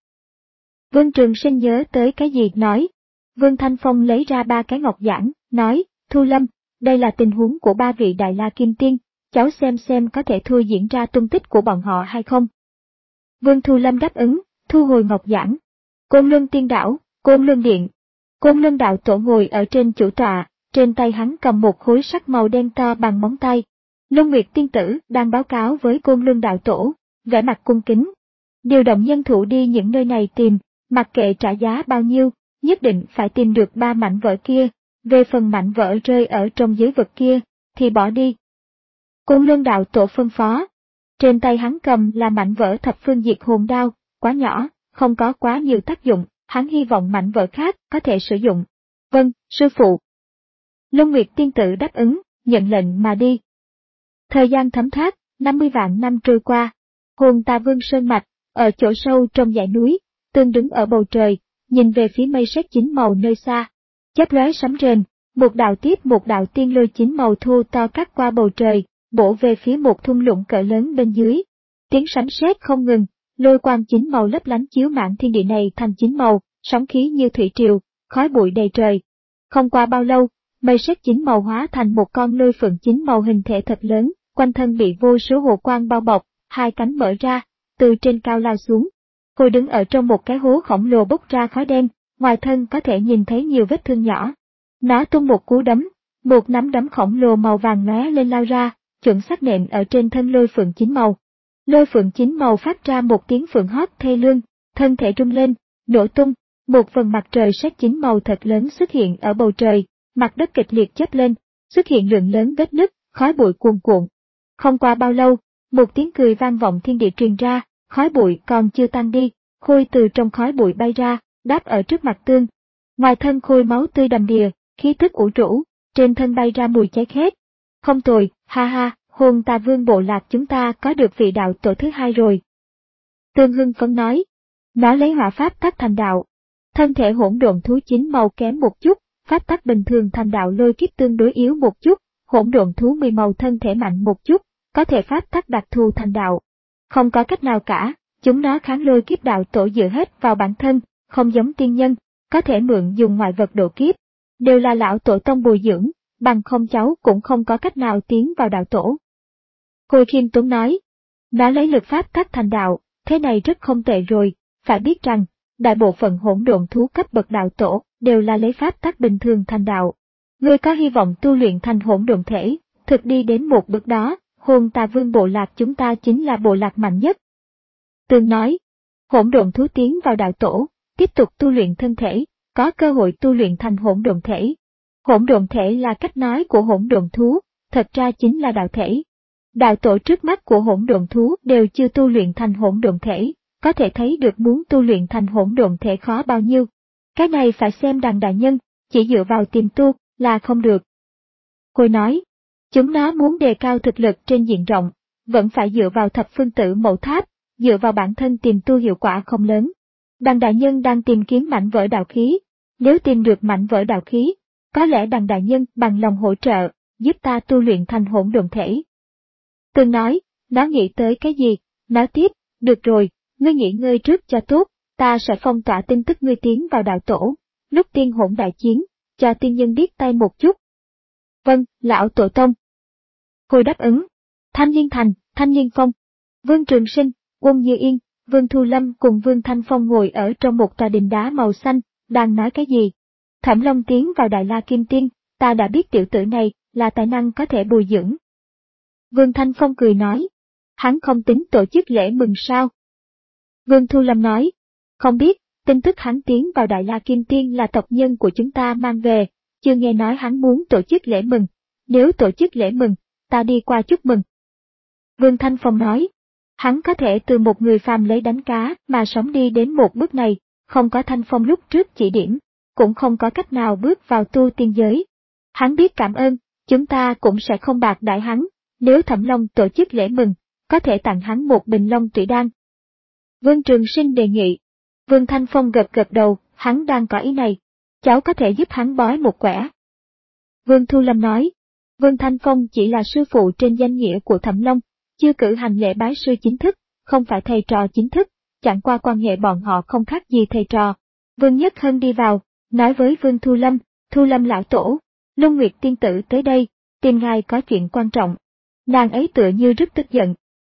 Vương Trường Sinh nhớ tới cái gì nói. Vương Thanh Phong lấy ra ba cái ngọc giản, nói, Thu Lâm, đây là tình huống của ba vị Đại La Kim Tiên, cháu xem xem có thể Thu diễn ra tung tích của bọn họ hay không. Vương Thu Lâm đáp ứng, thu hồi ngọc giản. Côn Luân Tiên Đảo, Côn Luân Điện. Côn Luân đạo tổ ngồi ở trên chủ tọa, trên tay hắn cầm một khối sắt màu đen to bằng móng tay. Luân Nguyệt Tiên Tử đang báo cáo với Côn Luân đạo tổ, vẻ mặt cung kính. Điều động nhân thủ đi những nơi này tìm, mặc kệ trả giá bao nhiêu, nhất định phải tìm được ba mảnh vỡ kia, về phần mảnh vỡ rơi ở trong giới vực kia, thì bỏ đi. Côn Luân đạo tổ phân phó. Trên tay hắn cầm là mảnh vỡ thập phương diệt hồn đao, quá nhỏ, không có quá nhiều tác dụng, hắn hy vọng mảnh vỡ khác có thể sử dụng. Vâng, sư phụ. Luân Nguyệt Tiên Tử đáp ứng, nhận lệnh mà đi. Thời gian thấm thoát, năm mươi vạn năm trôi qua. Hồn Tà Vương Sơn Mạch, ở chỗ sâu trong dãy núi, tương đứng ở bầu trời, nhìn về phía mây sét chín màu nơi xa. Chớp lóe sấm rền, một đạo tiếp một đạo tiên lôi chín màu thu to cắt qua bầu trời, bổ về phía một thung lũng cỡ lớn bên dưới. Tiếng sấm sét không ngừng, lôi quang chín màu lấp lánh chiếu mảng thiên địa này thành chín màu, sóng khí như thủy triều, khói bụi đầy trời. Không qua bao lâu, mây sét chín màu hóa thành một con lôi phượng chín màu hình thể thật lớn, quanh thân bị vô số hồ quang bao bọc, hai cánh mở ra, từ trên cao lao xuống. Cô đứng ở trong một cái hố khổng lồ bốc ra khói đen, ngoài thân có thể nhìn thấy nhiều vết thương nhỏ. Nó tung một cú đấm, một nắm đấm khổng lồ màu vàng lóe lên lao ra, chuẩn xác nện ở trên thân lôi phượng chín màu. Lôi phượng chín màu phát ra một tiếng phượng hót thê lương, thân thể rung lên, nổ tung, một phần mặt trời sét chín màu thật lớn xuất hiện ở bầu trời, mặt đất kịch liệt chớp lên, xuất hiện lượng lớn vết nứt, khói bụi cuồn cuộn. Không qua bao lâu, một tiếng cười vang vọng thiên địa truyền ra, khói bụi còn chưa tan đi, Khôi từ trong khói bụi bay ra, đáp ở trước mặt Tương. Ngoài thân Khôi máu tươi đầm đìa, khí tức ủ rũ, trên thân bay ra mùi cháy khét. Không tồi, ha ha, Hồn Tà Vương bộ lạc chúng ta có được vị đạo tổ thứ hai rồi. Tương hưng phấn nói, nó lấy hỏa pháp tắc thành đạo. Thân thể hỗn độn thú chín màu kém một chút, pháp tắc bình thường thành đạo lôi kiếp tương đối yếu một chút, hỗn độn thú mười màu thân thể mạnh một chút, có thể pháp tắc đặc thù thành đạo. Không có cách nào cả, chúng nó kháng lôi kiếp đạo tổ dựa hết vào bản thân, không giống tiên nhân, có thể mượn dùng ngoại vật độ kiếp. Đều là lão tổ tông bồi dưỡng, bằng không cháu cũng không có cách nào tiến vào đạo tổ. Khôi Khiêm Tốn nói, nó lấy lực pháp tắc thành đạo, thế này rất không tệ rồi, phải biết rằng, đại bộ phận hỗn độn thú cấp bậc đạo tổ đều là lấy pháp tắc bình thường thành đạo. Ngươi có hy vọng tu luyện thành hỗn độn thể, thực đi đến một bước đó, Hồn Tà Vương bộ lạc chúng ta chính là bộ lạc mạnh nhất. Tương nói, hỗn độn thú tiến vào đạo tổ, tiếp tục tu luyện thân thể, có cơ hội tu luyện thành hỗn độn thể. Hỗn độn thể là cách nói của hỗn độn thú, thật ra chính là đạo thể. Đạo tổ trước mắt của hỗn độn thú đều chưa tu luyện thành hỗn độn thể, có thể thấy được muốn tu luyện thành hỗn độn thể khó bao nhiêu. Cái này phải xem Đằng đại nhân, chỉ dựa vào tiềm tu là không được. Khôi nói, chúng nó muốn đề cao thực lực trên diện rộng, vẫn phải dựa vào thập phương tử mẫu tháp, dựa vào bản thân tiềm tu hiệu quả không lớn. Đằng đại nhân đang tìm kiếm mảnh vỡ đạo khí, nếu tìm được mảnh vỡ đạo khí, có lẽ Đằng đại nhân bằng lòng hỗ trợ, giúp ta tu luyện thành hỗn độn thể. Tương nói, nó nghĩ tới cái gì, nói tiếp, được rồi, ngươi nghỉ ngơi trước cho tốt, ta sẽ phong tỏa tin tức ngươi tiến vào đạo tổ, lúc tiên hỗn đại chiến, cho tiên nhân biết tay một chút. Vâng, lão tổ tông. Khôi đáp ứng. Thanh Liên Thành, Thanh Liên Phong, Vương Trường Sinh, Quân Như Yên, Vương Thu Lâm cùng Vương Thanh Phong ngồi ở trong một tòa đình đá màu xanh, đang nói cái gì. Thẩm Long tiến vào Đại La Kim Tiên, ta đã biết tiểu tử này là tài năng có thể bồi dưỡng. Vương Thanh Phong cười nói, hắn không tính tổ chức lễ mừng sao? Vương Thu Lâm nói, không biết, tin tức hắn tiến vào Đại La Kim Tiên là tộc nhân của chúng ta mang về, chưa nghe nói hắn muốn tổ chức lễ mừng, nếu tổ chức lễ mừng, ta đi qua chúc mừng. Vương Thanh Phong nói, hắn có thể từ một người phàm lấy đánh cá mà sống đi đến một bước này, không có Thanh Phong lúc trước chỉ điểm, cũng không có cách nào bước vào tu tiên giới. Hắn biết cảm ơn, chúng ta cũng sẽ không bạc đãi hắn, nếu Thẩm Long tổ chức lễ mừng, có thể tặng hắn một bình long tủy đan. Vương Trường Sinh đề nghị. Vương Thanh Phong gật gật đầu, hắn đang có ý này, cháu có thể giúp hắn bói một quẻ. Vương Thu Lâm nói, Vương Thanh Phong chỉ là sư phụ trên danh nghĩa của Thẩm Long, chưa cử hành lễ bái sư chính thức, không phải thầy trò chính thức, chẳng qua quan hệ bọn họ không khác gì thầy trò. Vương Nhất Hân đi vào, nói với Vương Thu Lâm, Thu Lâm lão tổ, Lung Nguyệt tiên tử tới đây, tìm ngài có chuyện quan trọng. Nàng ấy tựa như rất tức giận.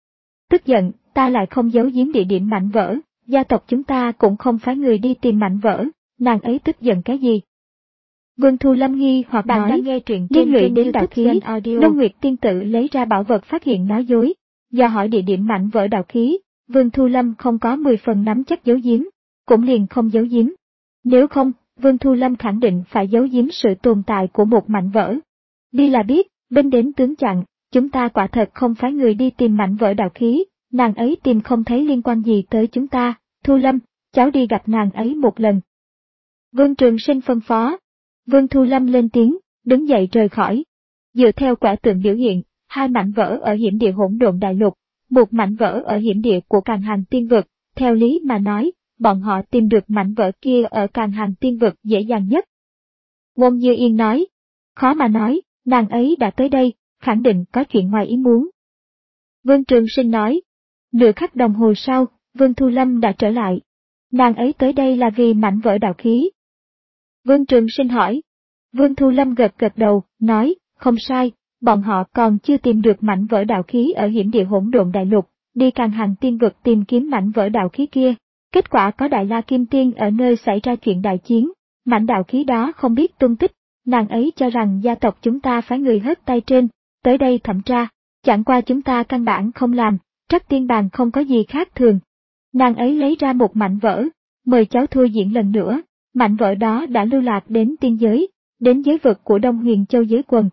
Tức giận, ta lại không giấu giếm địa điểm mảnh vỡ, gia tộc chúng ta cũng không phái người đi tìm mảnh vỡ, nàng ấy tức giận cái gì? Vương Thu Lâm nghi hoặc bạn nói, đang nghe truyện liên lụy đến đạo khí, Lung Nguyệt tiên tử lấy ra bảo vật phát hiện nói dối, do hỏi địa điểm mảnh vỡ đạo khí, Vương Thu Lâm không có mười phần nắm chắc giấu giếm, cũng liền không giấu giếm. Nếu không, Vương Thu Lâm khẳng định phải giấu giếm sự tồn tại của một mảnh vỡ. Đi là biết, binh đến tướng chặn, chúng ta quả thật không phái người đi tìm mảnh vỡ đạo khí, nàng ấy tìm không thấy liên quan gì tới chúng ta, Thu Lâm, cháu đi gặp nàng ấy một lần. Vương Trường Sinh phân phó. Vương Thu Lâm lên tiếng, đứng dậy rời khỏi. Dựa theo quả tượng biểu hiện, hai mảnh vỡ ở hiểm địa Hỗn Độn Đại Lục, một mảnh vỡ ở hiểm địa của Càn Hành Tiên Vực, theo lý mà nói, bọn họ tìm được mảnh vỡ kia ở Càn Hành Tiên Vực dễ dàng nhất. Wong Như Yên nói, khó mà nói, nàng ấy đã tới đây, khẳng định có chuyện ngoài ý muốn. Vương Trường Sinh nói, nửa khắc đồng hồ sau, Vương Thu Lâm đã trở lại. Nàng ấy tới đây là vì mảnh vỡ đạo khí. Vương Trường Sinh hỏi. Vương Thu Lâm gật gật đầu, nói, không sai, bọn họ còn chưa tìm được mảnh vỡ đạo khí ở hiểm địa Hỗn Độn Đại Lục, đi Càn Hành Tiên Vực tìm kiếm mảnh vỡ đạo khí kia. Kết quả có Đại La Kim Tiên ở nơi xảy ra chuyện đại chiến, mảnh đạo khí đó không biết tung tích, nàng ấy cho rằng gia tộc chúng ta phái người hất tay trên, tới đây thẩm tra, chẳng qua chúng ta căn bản không làm, Trắc Tiên Bàn không có gì khác thường. Nàng ấy lấy ra một mảnh vỡ, mời cháu thua diễn lần nữa, mảnh vỡ đó đã lưu lạc đến tiên giới, đến giới vực của Đông Huyền Châu giới quần.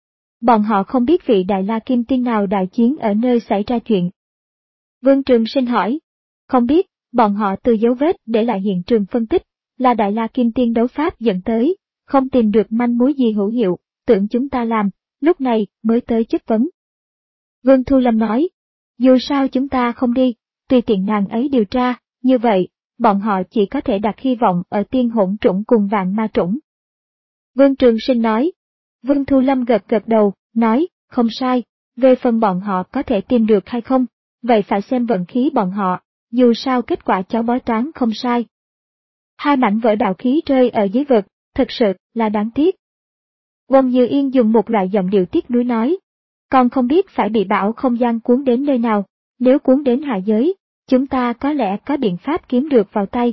Bọn họ không biết vị Đại La Kim Tiên nào đại chiến ở nơi xảy ra chuyện. Vương Trường Sinh hỏi, không biết, bọn họ từ dấu vết để lại hiện trường phân tích, là Đại La Kim Tiên đấu pháp dẫn tới, không tìm được manh mối gì hữu hiệu, tưởng chúng ta làm, lúc này mới tới chất vấn. Vương Thu Lâm nói, dù sao chúng ta không đi, tùy tiện nàng ấy điều tra, như vậy, bọn họ chỉ có thể đặt hy vọng ở tiên hỗn trũng cùng vạn ma trũng. Vương Trường Sinh nói, Vương Thu Lâm gật gật đầu, nói, không sai, về phần bọn họ có thể tìm được hay không, vậy phải xem vận khí bọn họ, dù sao kết quả cháu bói toán không sai. Hai mảnh vỡ đạo khí rơi ở dưới vực, thật sự là đáng tiếc. Wong Như Yên dùng một loại giọng điệu tiếc nuối nói, còn không biết phải bị bão không gian cuốn đến nơi nào, nếu cuốn đến hạ giới, chúng ta có lẽ có biện pháp kiếm được vào tay.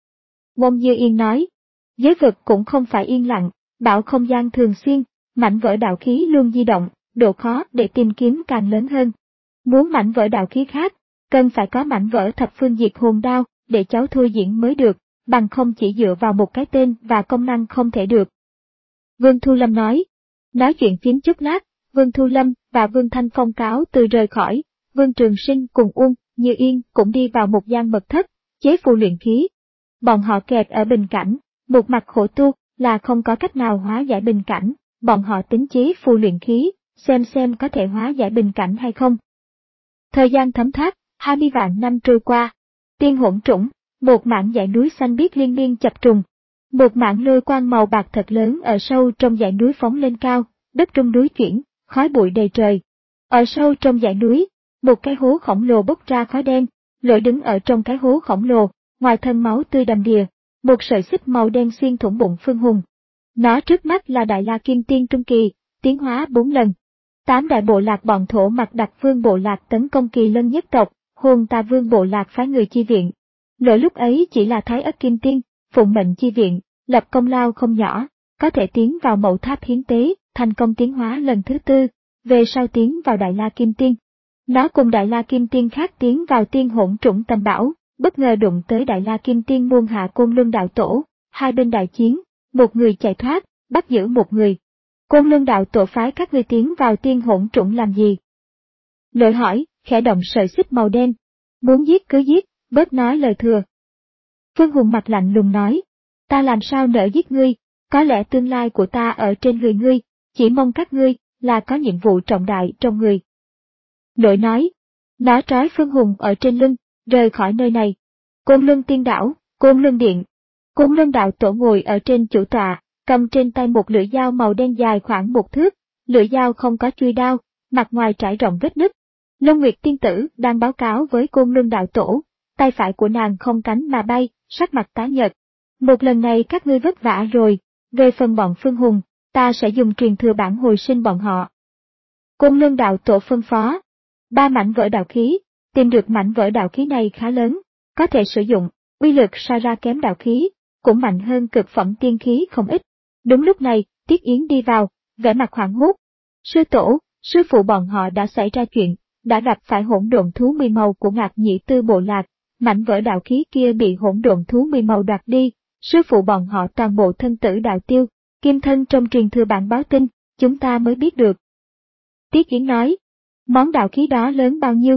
Wong Như Yên nói, giới vực cũng không phải yên lặng, bão không gian thường xuyên, mảnh vỡ đạo khí luôn di động, độ khó để tìm kiếm càng lớn hơn. Muốn mảnh vỡ đạo khí khác, cần phải có mảnh vỡ thập phương diệt hồn đao, để cháu thua diễn mới được, bằng không chỉ dựa vào một cái tên và công năng không thể được. Vương Thu Lâm nói, nói chuyện phím chút lát, Vương Thu Lâm và Vương Thanh Phong cáo từ rời khỏi, Vương Trường Sinh cùng Uông Như Yên cũng đi vào một gian mật thất, chế phù luyện khí. Bọn họ kẹt ở bình cảnh, một mặt khổ tu là không có cách nào hóa giải bình cảnh, bọn họ tính chế phù luyện khí, xem xem có thể hóa giải bình cảnh hay không. Thời gian thấm thoát, hai mươi vạn năm trôi qua. Tiên hỗn trũng, một mảng dãy núi xanh biếc liên miên chập trùng. Một mảng lôi quang màu bạc thật lớn ở sâu trong dãy núi phóng lên cao, đất rung núi chuyển, khói bụi đầy trời. Ở sâu trong dãy núi, một cái hố khổng lồ bốc ra khói đen, lội đứng ở trong cái hố khổng lồ, ngoài thân máu tươi đầm đìa, một sợi xích màu đen xuyên thủng bụng Phương Hùng. Nó trước mắt là Đại La Kim Tiên trung kỳ, tiến hóa bốn lần. Tám đại bộ lạc bọn thổ mặc đặc vương bộ lạc tấn công Kỳ Lân nhất tộc, Hồn Tà Vương bộ lạc phái người chi viện. Lỗi lúc ấy chỉ là Thái Ất Kim Tiên, phụng mệnh chi viện, lập công lao không nhỏ, có thể tiến vào Mậu Tháp hiến tế, thành công tiến hóa lần thứ tư, về sau tiến vào Đại La Kim Tiên. Nó cùng Đại La Kim Tiên khác tiến vào Tiên Hỗn Trũng Tầm Bảo, bất ngờ đụng tới Đại La Kim Tiên muôn hạ Côn Luân đạo tổ, hai bên đại chiến, một người chạy thoát, bắt giữ một người. Côn Luân đạo tổ phái các ngươi tiến vào Tiên Hỗn Trũng làm gì? Lỗi hỏi, khẽ động sợi xích màu đen. Muốn giết cứ giết, bớt nói lời thừa. Phương Hùng mặt lạnh lùng nói, ta làm sao nỡ giết ngươi, có lẽ tương lai của ta ở trên người ngươi, chỉ mong các ngươi là có nhiệm vụ trọng đại trong người. Lỗi nói, nó trói Phương Hùng ở trên lưng, rời khỏi nơi này. Côn Luân Tiên Đảo, Côn Luân Điện. Côn Luân đạo tổ ngồi ở trên chủ tọa, cầm trên tay một lưỡi dao màu đen dài khoảng một thước, lưỡi dao không có chuôi đao, mặt ngoài trải rộng vết nứt. Long Nguyệt tiên tử đang báo cáo với Côn Luân đạo tổ, tay phải của nàng không cánh mà bay, sắc mặt tái nhợt. Một lần này các ngươi vất vả rồi, về phần bọn Phương Hùng, ta sẽ dùng truyền thừa bản hồi sinh bọn họ. Côn Luân đạo tổ phân phó, ba mảnh vỡ đạo khí, tìm được mảnh vỡ đạo khí này khá lớn, có thể sử dụng, uy lực so ra kém đạo khí, cũng mạnh hơn cực phẩm tiên khí không ít. Đúng lúc này, Tiết Yến đi vào, vẻ mặt hoảng hốt. Sư tổ, sư phụ bọn họ đã xảy ra chuyện, đã gặp phải hỗn độn thú mười màu của Ngạc Nhĩ Tư bộ lạc, mảnh vỡ đạo khí kia bị hỗn độn thú mười màu đoạt đi, sư phụ bọn họ toàn bộ thân tử đạo tiêu, kim thân trong truyền thừa bản báo tin, chúng ta mới biết được. Tiết Yến nói, món đạo khí đó lớn bao nhiêu?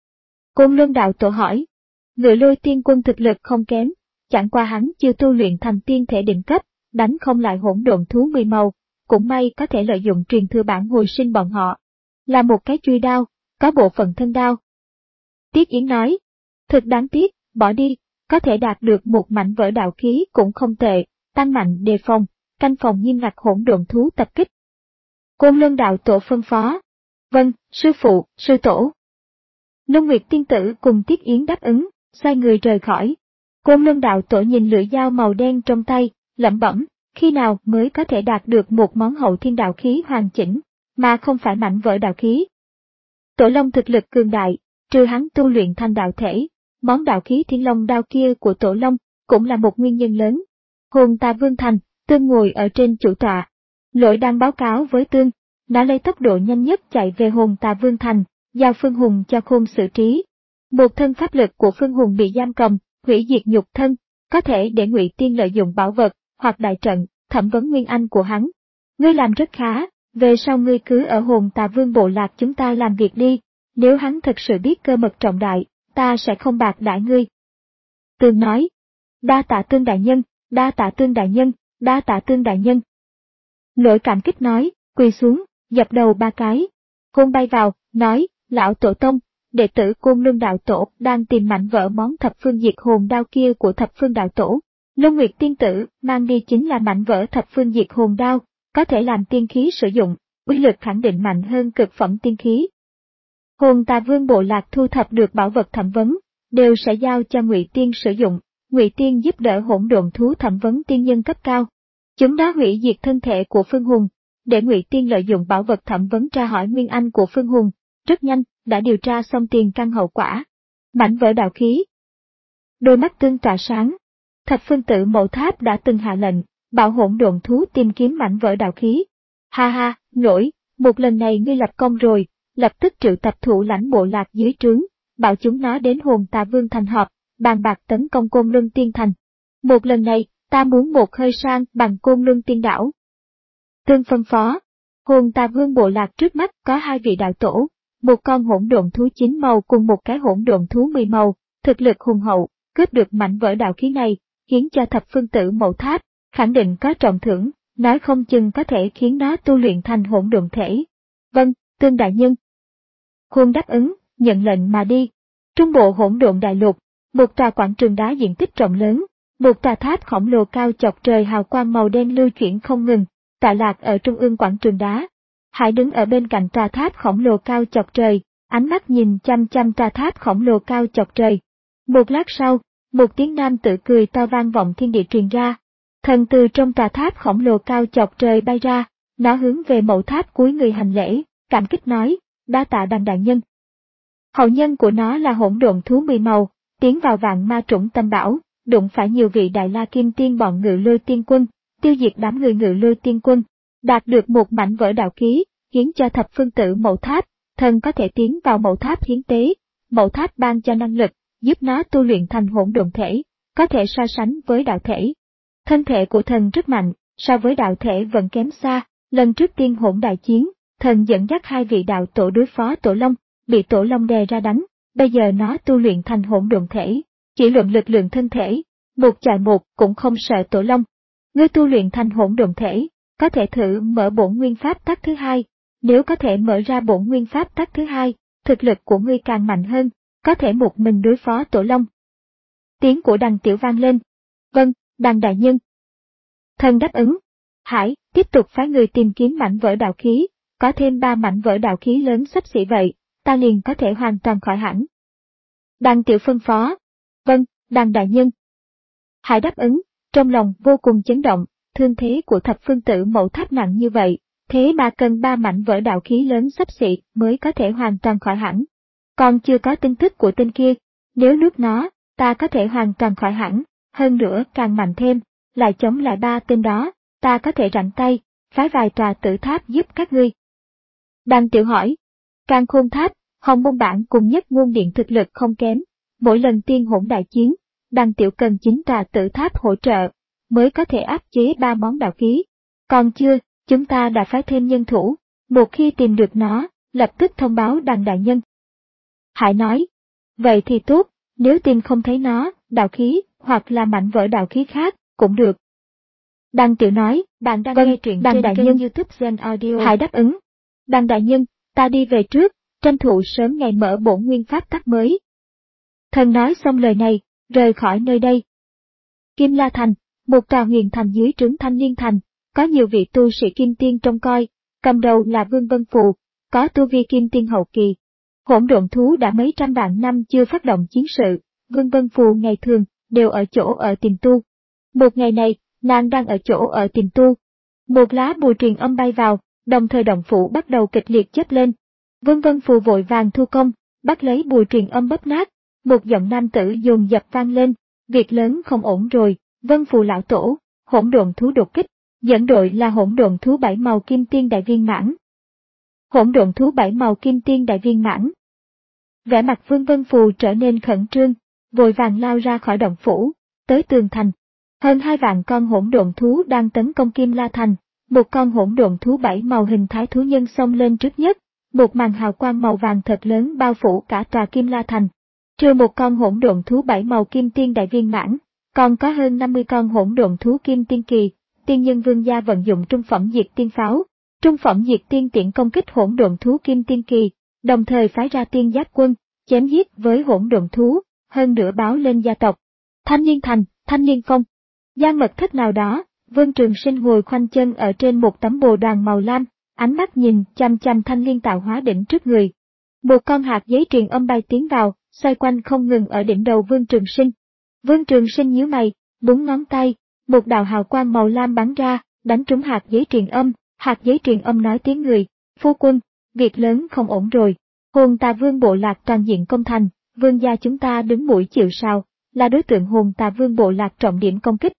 Côn Luân đạo tổ hỏi, Ngự Lôi tiên quân thực lực không kém, chẳng qua hắn chưa tu luyện thành tiên thể đỉnh cấp, đánh không lại hỗn độn thú mười màu, cũng may có thể lợi dụng truyền thừa bản hồi sinh bọn họ. Là một cái chuôi đao, có bộ phận thân đao. Tiết Yến nói, thực đáng tiếc, bỏ đi, có thể đạt được một mảnh vỡ đạo khí cũng không tệ, tăng mạnh đề phòng, canh phòng nghiêm ngặt hỗn độn thú tập kích. Côn Luân đạo tổ phân phó, vâng, sư phụ, sư tổ. Long Nguyệt tiên tử cùng Tiết Yến đáp ứng, xoay người rời khỏi. Côn Luân đạo tổ nhìn lưỡi dao màu đen trong tay, lẩm bẩm, khi nào mới có thể đạt được một món hậu thiên đạo khí hoàn chỉnh, mà không phải mảnh vỡ đạo khí. Tổ Long thực lực cường đại, trừ hắn tu luyện thành đạo thể, món đạo khí Thiên Long đao kia của Tổ Long cũng là một nguyên nhân lớn. Hồn Tà Vương thành, Tương ngồi ở trên chủ tọa. Lỗi đang báo cáo với Tương, nó lấy tốc độ nhanh nhất chạy về Hồn Tà Vương thành, giao Phương Hùng cho Khôn xử trí. Một thân pháp lực của Phương Hùng bị giam cầm, hủy diệt nhục thân, có thể để Ngụy Tiên lợi dụng bảo vật hoặc đại trận, thẩm vấn nguyên anh của hắn. Ngươi làm rất khá, về sau ngươi cứ ở Hồn Tà Vương bộ lạc chúng ta làm việc đi, nếu hắn thật sự biết cơ mật trọng đại, ta sẽ không bạc đãi ngươi. Tương nói, đa tạ Tương đại nhân, đa tạ Tương đại nhân, đa tạ Tương đại nhân. Lỗi cảm kích nói, quỳ xuống, dập đầu ba cái. Khôn bay vào, nói, lão tổ tông, đệ tử Côn Luân đạo tổ đang tìm mảnh vỡ món thập phương diệt hồn đao kia của thập phương đạo tổ. Long Nguyệt tiên tử mang đi chính là mảnh vỡ thập phương diệt hồn đao, có thể làm tiên khí sử dụng, uy lực khẳng định mạnh hơn cực phẩm tiên khí. Hồn Tà Vương bộ lạc thu thập được bảo vật thẩm vấn, đều sẽ giao cho Ngụy Tiên sử dụng. Ngụy Tiên giúp đỡ hỗn độn thú thẩm vấn tiên nhân cấp cao. Chúng đã hủy diệt thân thể của Phương Hùng, để Ngụy Tiên lợi dụng bảo vật thẩm vấn tra hỏi nguyên anh của Phương Hùng. Rất nhanh, đã điều tra xong tiền căn hậu quả. Mảnh vỡ đạo khí. Đôi mắt Tương tỏa sáng. Thập phương tự Mậu Tháp đã từng hạ lệnh, bảo hỗn độn thú tìm kiếm mảnh vỡ đạo khí. Ha ha, nổi, một lần này ngươi lập công rồi, lập tức triệu tập thủ lãnh bộ lạc dưới trướng, bảo chúng nó đến Hồn Tà Vương thành họp, bàn bạc tấn công Côn Luân Tiên thành. Một lần này, ta muốn một hơi sang bằng Côn Luân Tiên đảo. Tương phân phó, Hồn Tà Vương bộ lạc trước mắt có hai vị đạo tổ, một con hỗn độn thú chín màu cùng một cái hỗn độn thú mười màu, thực lực hùng hậu, cướp được mảnh vỡ đạo khí này, khiến cho thập phương tử Mậu Tháp khẳng định có trọng thưởng, nói không chừng có thể khiến nó tu luyện thành hỗn độn thể. Vâng, Tương đại nhân. Khôn đáp ứng, nhận lệnh mà đi. Trung bộ hỗn độn đại lục, một tòa quảng trường đá diện tích rộng lớn, một tòa tháp khổng lồ cao chọc trời hào quang màu đen lưu chuyển không ngừng, tọa lạc ở trung ương quảng trường đá. Hải đứng ở bên cạnh tòa tháp khổng lồ cao chọc trời, ánh mắt nhìn chăm chăm tòa tháp khổng lồ cao chọc trời. Một lát sau, một tiếng nam tử cười to vang vọng thiên địa truyền ra. Thần từ trong tòa tháp khổng lồ cao chọc trời bay ra, nó hướng về Mậu Tháp cúi người hành lễ, cảm kích nói, đa tạ Đằng đại nhân. Hậu nhân của nó là hỗn độn thú mười màu, tiến vào vạn ma trũng tâm bảo, đụng phải nhiều vị đại la kim tiên bọn ngự lôi tiên quân, tiêu diệt đám người ngự lôi tiên quân, đạt được một mảnh vỡ đạo khí, khiến cho thập phương tử mẫu tháp, thần có thể tiến vào mẫu tháp hiến tế, mẫu tháp ban cho năng lực, giúp nó tu luyện thành hỗn độn thể, có thể so sánh với đạo thể. Thân thể của thần rất mạnh, so với đạo thể vẫn kém xa, lần trước tiên hỗn đại chiến, thần dẫn dắt hai vị đạo tổ đối phó tổ long, bị tổ long đè ra đánh, bây giờ nó tu luyện thành hỗn độn thể, chỉ luận lực lượng thân thể, một chọi một cũng không sợ tổ long. Ngươi tu luyện thành hỗn độn thể, có thể thử mở bổn nguyên pháp tắc thứ hai, nếu có thể mở ra bổn nguyên pháp tắc thứ hai, thực lực của ngươi càng mạnh hơn, có thể một mình đối phó tổ long. Tiếng của Đằng Tiểu vang lên. Vâng, Đằng đại nhân. Thần đáp ứng. Hải, tiếp tục phái người tìm kiếm mảnh vỡ đạo khí, có thêm ba mảnh vỡ đạo khí lớn xấp xỉ vậy, ta liền có thể hoàn toàn khỏi hẳn. Đằng Tiểu phân phó. Vâng, Đằng đại nhân. Hải đáp ứng, trong lòng vô cùng chấn động, thương thế của thập phương tử mẫu tháp nặng như vậy, thế mà cần ba mảnh vỡ đạo khí lớn xấp xỉ mới có thể hoàn toàn khỏi hẳn. Còn chưa có tin tức của tên kia, nếu nuốt nó, ta có thể hoàn toàn khỏi hẳn, hơn nữa càng mạnh thêm, lại chống lại ba tên đó, ta có thể rảnh tay, phái vài tòa tử tháp giúp các ngươi. Đằng Tiểu hỏi, Càn Khôn Tháp, Hồng Môn Bản cùng Nhất Ngôn Điện thực lực không kém, mỗi lần tiên hỗn đại chiến, Đằng Tiểu cần chín tòa tử tháp hỗ trợ, mới có thể áp chế ba món đạo khí. Còn chưa, chúng ta đã phái thêm nhân thủ, một khi tìm được nó, lập tức thông báo Đằng đại nhân. Hải nói, vậy thì tốt, nếu tìm không thấy nó, đạo khí, hoặc là mảnh vỡ đạo khí khác, cũng được. Đằng Tiểu nói, bạn đang vâng, nghe truyện trên kênh nhân. YouTube Gen Audio. Hải đáp ứng. Đằng đại nhân, ta đi về trước, tranh thủ sớm ngày mở bổn nguyên pháp tắc mới. Thần nói xong lời này, rời khỏi nơi đây. Kim La Thành, một tòa huyền thành dưới trướng Thanh Niên Thành, có nhiều vị tu sĩ kim tiên trông coi, cầm đầu là Vương Vân Phù, có tu vi kim tiên hậu kỳ. Hỗn độn thú đã mấy trăm vạn năm chưa phát động chiến sự, Vương Vân Phù ngày thường đều ở chỗ ở tìm tu. Một ngày này, nàng đang ở chỗ ở tìm tu. Một lá bùa truyền âm bay vào, đồng thời động phủ bắt đầu kịch liệt chớp lên. Vương Vân Phù vội vàng thu công, bắt lấy bùa truyền âm bóp nát. Một giọng nam tử dồn dập vang lên, việc lớn không ổn rồi, Vân Phù lão tổ, hỗn độn thú đột kích, dẫn đội là hỗn độn thú bảy màu kim tiên đại viên mãn. Hỗn độn thú bảy màu kim tiên đại viên mãn. Vẻ mặt Vương Vân Phù trở nên khẩn trương, vội vàng lao ra khỏi động phủ, tới tường thành. Hơn hai vạn con hỗn độn thú đang tấn công Kim La Thành, một con hỗn độn thú bảy màu hình thái thú nhân xông lên trước nhất, một màn hào quang màu vàng thật lớn bao phủ cả tòa Kim La Thành. Trừ một con hỗn độn thú bảy màu kim tiên đại viên mãn, còn có hơn năm mươi con hỗn độn thú kim tiên kỳ, tiên nhân vương gia vận dụng trung phẩm diệt tiên pháo, trung phẩm diệt tiên tiễn công kích hỗn độn thú kim tiên kỳ, đồng thời phái ra tiên giáp quân, chém giết với hỗn độn thú, hơn nữa báo lên gia tộc. Thanh Niên Thành, Thanh Niên Phong. Gian mật thất nào đó, Vương Trường Sinh ngồi khoanh chân ở trên một tấm bồ đoàn màu lam, ánh mắt nhìn chăm chăm thanh liên tạo hóa đỉnh trước người. Một con hạt giấy truyền âm bay tiến vào, xoay quanh không ngừng ở đỉnh đầu Vương Trường Sinh. Vương Trường Sinh nhíu mày, búng ngón tay, một đạo hào quang màu lam bắn ra, đánh trúng hạt giấy truyền âm, hạt giấy truyền âm nói tiếng người, phu quân, việc lớn không ổn rồi, hồn tà vương bộ lạc toàn diện công thành, vương gia chúng ta đứng mũi chịu sào, là đối tượng hồn tà vương bộ lạc trọng điểm công kích.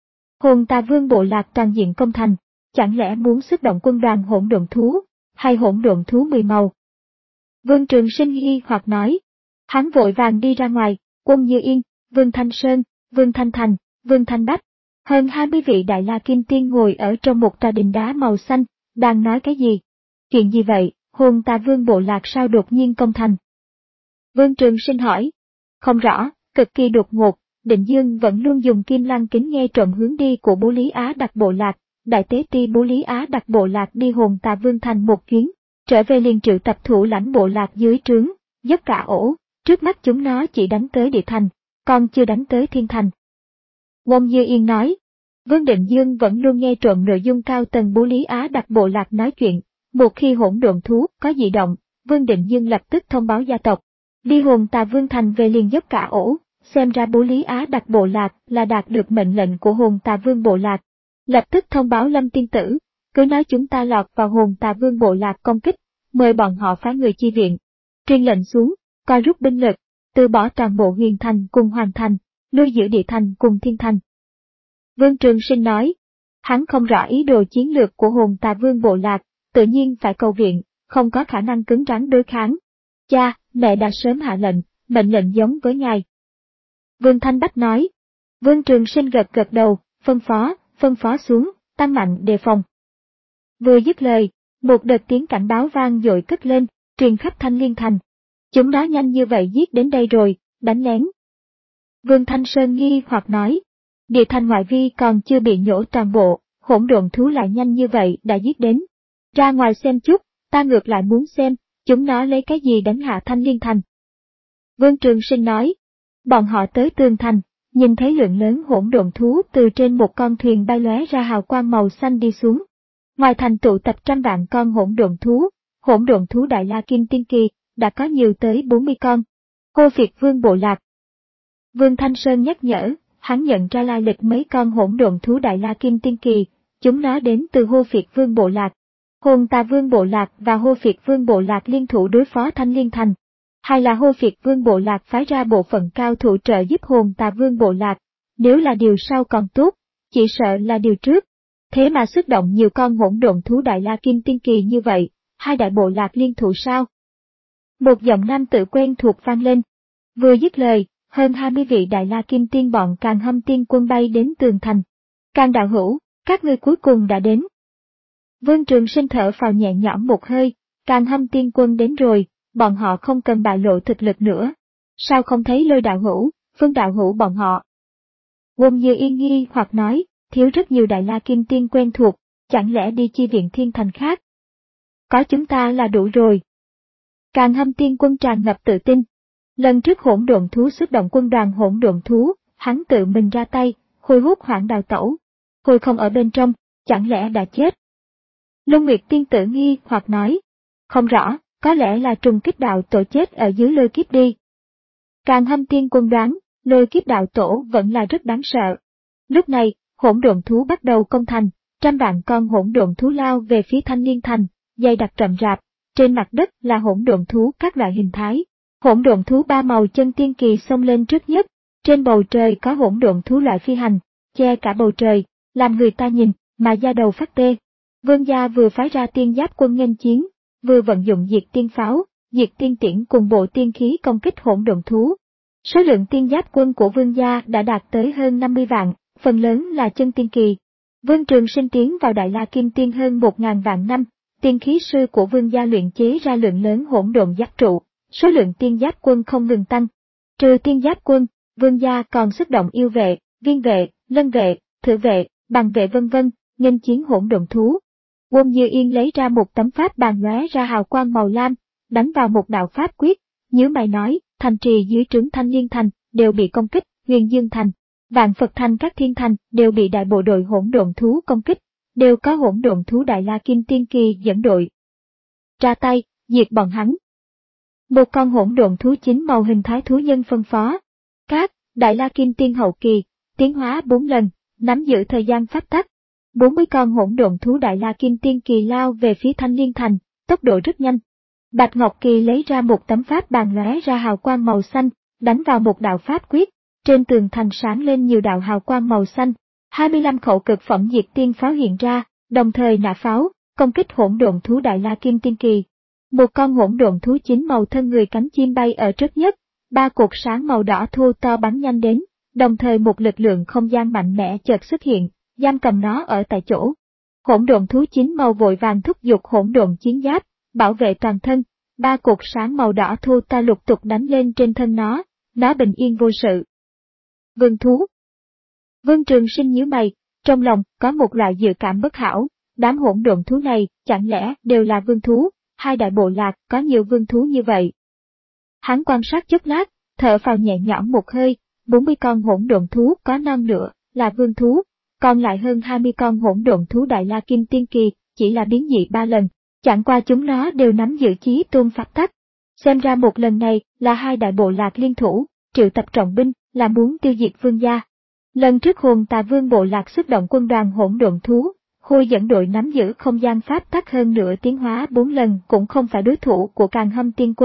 Hồn tà vương bộ lạc toàn diện công thành, chẳng lẽ muốn xuất động quân đoàn hỗn độn thú, hay hỗn độn thú mười màu? Vương Trường Sinh nghi hoặc nói. Hắn vội vàng đi ra ngoài, Quân Như Yên, Vương Thanh Sơn, Vương Thanh Thành, Vương Thanh Bách, hơn hai mươi vị đại la kim tiên ngồi ở trong một tòa đình đá màu xanh, đang nói cái gì? Chuyện gì vậy, hồn tà vương bộ lạc sao đột nhiên công thành? Vương Trường Sinh hỏi. Không rõ, cực kỳ đột ngột, Định Dương vẫn luôn dùng kim lăng kính nghe trộm hướng đi của Bố Lý Á Đặc bộ lạc, đại tế ti Bố Lý Á Đặc bộ lạc đi hồn tà vương thành một chuyến, trở về liền triệu tập thủ lãnh bộ lạc dưới trướng, dốc cả ổ, trước mắt chúng nó chỉ đánh tới địa thành, còn chưa đánh tới thiên thành. Quân Như Yên nói, Vương Định Dương vẫn luôn nghe trộm nội dung cao tầng Bố Lý Á Đặc bộ lạc nói chuyện, một khi hỗn độn thú có dị động, Vương Định Dương lập tức thông báo gia tộc, đi hồn tà vương thành về liền dốc cả ổ, xem ra Bố Lý Á Đặc bộ lạc là đạt được mệnh lệnh của hồn tà vương bộ lạc, lập tức thông báo Lâm tiên tử, cứ nói chúng ta lọt vào hồn tà vương bộ lạc công kích, mời bọn họ phái người chi viện. Truyền lệnh xuống, co rút binh lực, từ bỏ toàn bộ Huyền Thành cùng Hoàng Thành, lui giữ Địa Thành cùng Thiên Thành. Vương Trường Sinh nói, hắn không rõ ý đồ chiến lược của Hồn Tà Vương bộ lạc, tự nhiên phải cầu viện, không có khả năng cứng rắn đối kháng. Cha, mẹ đã sớm hạ lệnh, mệnh lệnh giống với ngài. Vương Thanh Bách nói. Vương Trường Sinh gật gật đầu, phân phó, phân phó xuống, tăng mạnh đề phòng. Vừa dứt lời, một đợt tiếng cảnh báo vang dội cất lên, truyền khắp Thanh Liên Thành. Chúng nó nhanh như vậy giết đến đây rồi, đánh lén. Vương Thanh Sơn nghi hoặc nói, Địa Thành ngoại vi còn chưa bị nhổ toàn bộ, hỗn độn thú lại nhanh như vậy đã giết đến. Ra ngoài xem chút, ta ngược lại muốn xem, chúng nó lấy cái gì đánh hạ Thanh Liên Thành. Vương Trường Sinh nói, bọn họ tới tường thành, nhìn thấy lượng lớn hỗn độn thú từ trên một con thuyền bay lóe ra hào quang màu xanh đi xuống. Ngoài thành tụ tập trăm vạn con hỗn độn thú, hỗn độn thú Đại La Kim Tiên Kỳ đã có nhiều tới bốn mươi con. Hô Việt Vương bộ lạc. Vương Thanh Sơn nhắc nhở, hắn nhận ra lai lịch mấy con hỗn độn thú Đại La Kim Tiên Kỳ, chúng nó đến từ Hô Việt Vương bộ lạc. Hồn Tà Vương bộ lạc và Hô Việt Vương bộ lạc liên thủ đối phó Thanh Liên Thành. Hay là Hô Việt Vương bộ lạc phái ra bộ phận cao thủ trợ giúp Hồn Tà Vương bộ lạc, nếu là điều sau còn tốt, chỉ sợ là điều trước. Thế mà xuất động nhiều con hỗn độn thú Đại La Kim Tiên Kỳ như vậy, hai đại bộ lạc liên thủ sao? Một giọng nam tự quen thuộc vang lên. Vừa dứt lời, hơn hai mươi vị Đại La Kim Tiên bọn Càn Hâm Tiên quân bay đến tường thành. Càn đạo hữu, các ngươi cuối cùng đã đến. Vương Trường Sinh thở phào nhẹ nhõm một hơi, Càn Hâm Tiên quân đến rồi, bọn họ không cần bại lộ thực lực nữa. Sao không thấy Lôi đạo hữu, Phương đạo hữu bọn họ? Wông Như Yên nghi hoặc nói, thiếu rất nhiều Đại La Kim Tiên quen thuộc, chẳng lẽ đi chi viện Thiên Thành khác? Có chúng ta là đủ rồi. Càn Hâm Tiên quân tràn ngập tự tin. Lần trước hỗn độn thú xuất động quân đoàn hỗn độn thú, hắn tự mình ra tay, Khôi hút hoảng đào tẩu. Khôi không ở bên trong, chẳng lẽ đã chết? Luân Nguyệt Tiên tử nghi hoặc nói, không rõ, có lẽ là trùng kích đạo tổ chết ở dưới Lôi Kiếp đi. Càn Hâm Tiên quân đoán, Lôi Kiếp đạo tổ vẫn là rất đáng sợ. Lúc này, hỗn độn thú bắt đầu công thành, trăm vạn con hỗn độn thú lao về phía Thanh Liên Thành, dày đặc rậm rạp, trên mặt đất là hỗn độn thú các loại hình thái. Hỗn độn thú ba màu chân tiên kỳ xông lên trước nhất, trên bầu trời có hỗn độn thú loại phi hành, che cả bầu trời, làm người ta nhìn, mà da đầu phát tê. Vương gia vừa phái ra tiên giáp quân nghênh chiến, vừa vận dụng diệt tiên pháo, diệt tiên tiễn cùng bộ tiên khí công kích hỗn độn thú. Số lượng tiên giáp quân của vương gia đã đạt tới hơn năm mươi vạn, phần lớn là chân tiên kỳ. Vương Trường Sinh tiến vào Đại La Kim Tiên hơn một ngàn vạn năm, tiên khí sư của vương gia luyện chế ra lượng lớn hỗn độn giáp trụ, số lượng tiên giáp quân không ngừng tăng. Trừ tiên giáp quân, vương gia còn xuất động yêu vệ, viên vệ, lân vệ, thử vệ, bằng vệ vân vân, nghênh chiến hỗn độn thú. Wông Như Yên lấy ra một tấm pháp bàn lóe ra hào quang màu lam, đánh vào một đạo pháp quyết, nhíu mày nói, thành trì dưới trướng Thanh Liên Thành đều bị công kích, Huyền Dương Thành, Vạn Phật Thành các thiên thành đều bị đại bộ đội hỗn độn thú công kích, đều có hỗn độn thú Đại La Kim Tiên Kỳ dẫn đội. Ra tay, diệt bọn hắn. Một con hỗn độn thú chính màu hình thái thú nhân phân phó. Các Đại La Kim Tiên hậu kỳ, tiến hóa bốn lần, nắm giữ thời gian pháp tắc. bốn mươi con hỗn độn thú Đại La Kim Tiên Kỳ lao về phía Thanh Liên Thành, tốc độ rất nhanh. Bạch Ngọc Kỳ lấy ra một tấm pháp bàn lóe ra hào quang màu xanh, đánh vào một đạo pháp quyết, trên tường thành sáng lên nhiều đạo hào quang màu xanh, hai mươi lăm khẩu cực phẩm diệt tiên pháo hiện ra, đồng thời nã pháo, công kích hỗn độn thú Đại La Kim Tiên Kỳ. Một con hỗn độn thú chính màu thân người cánh chim bay ở trước nhất, ba cột sáng màu đỏ thô to bắn nhanh đến, đồng thời một lực lượng không gian mạnh mẽ chợt xuất hiện, giam cầm nó ở tại chỗ. Hỗn độn thú chính màu vội vàng thúc giục hỗn độn chiến giáp, bảo vệ toàn thân, ba cột sáng màu đỏ thô to lục tục đánh lên trên thân nó, nó bình yên vô sự. Vương thú. Vương Trường Sinh nhíu mày, trong lòng có một loại dự cảm bất hảo, đám hỗn độn thú này chẳng lẽ đều là vương thú, hai đại bộ lạc có nhiều vương thú như vậy. Hắn quan sát chốc lát, thở phào nhẹ nhõm một hơi, bốn mươi con hỗn độn thú có non nửa là vương thú, còn lại hơn hai mươi con hỗn độn thú Đại La Kim Tiên Kỳ chỉ là biến dị ba lần, chẳng qua chúng nó đều nắm giữ chí tôn pháp tắc. Xem ra một lần này là hai đại bộ lạc liên thủ, triệu tập trọng binh là muốn tiêu diệt vương gia. Lần trước Hồn Tà Vương bộ lạc xuất động quân đoàn hỗn độn thú, Khôi dẫn đội nắm giữ không gian pháp tắc hơn nữa tiến hóa bốn lần cũng không phải đối thủ của Càn Hâm Tiên quân.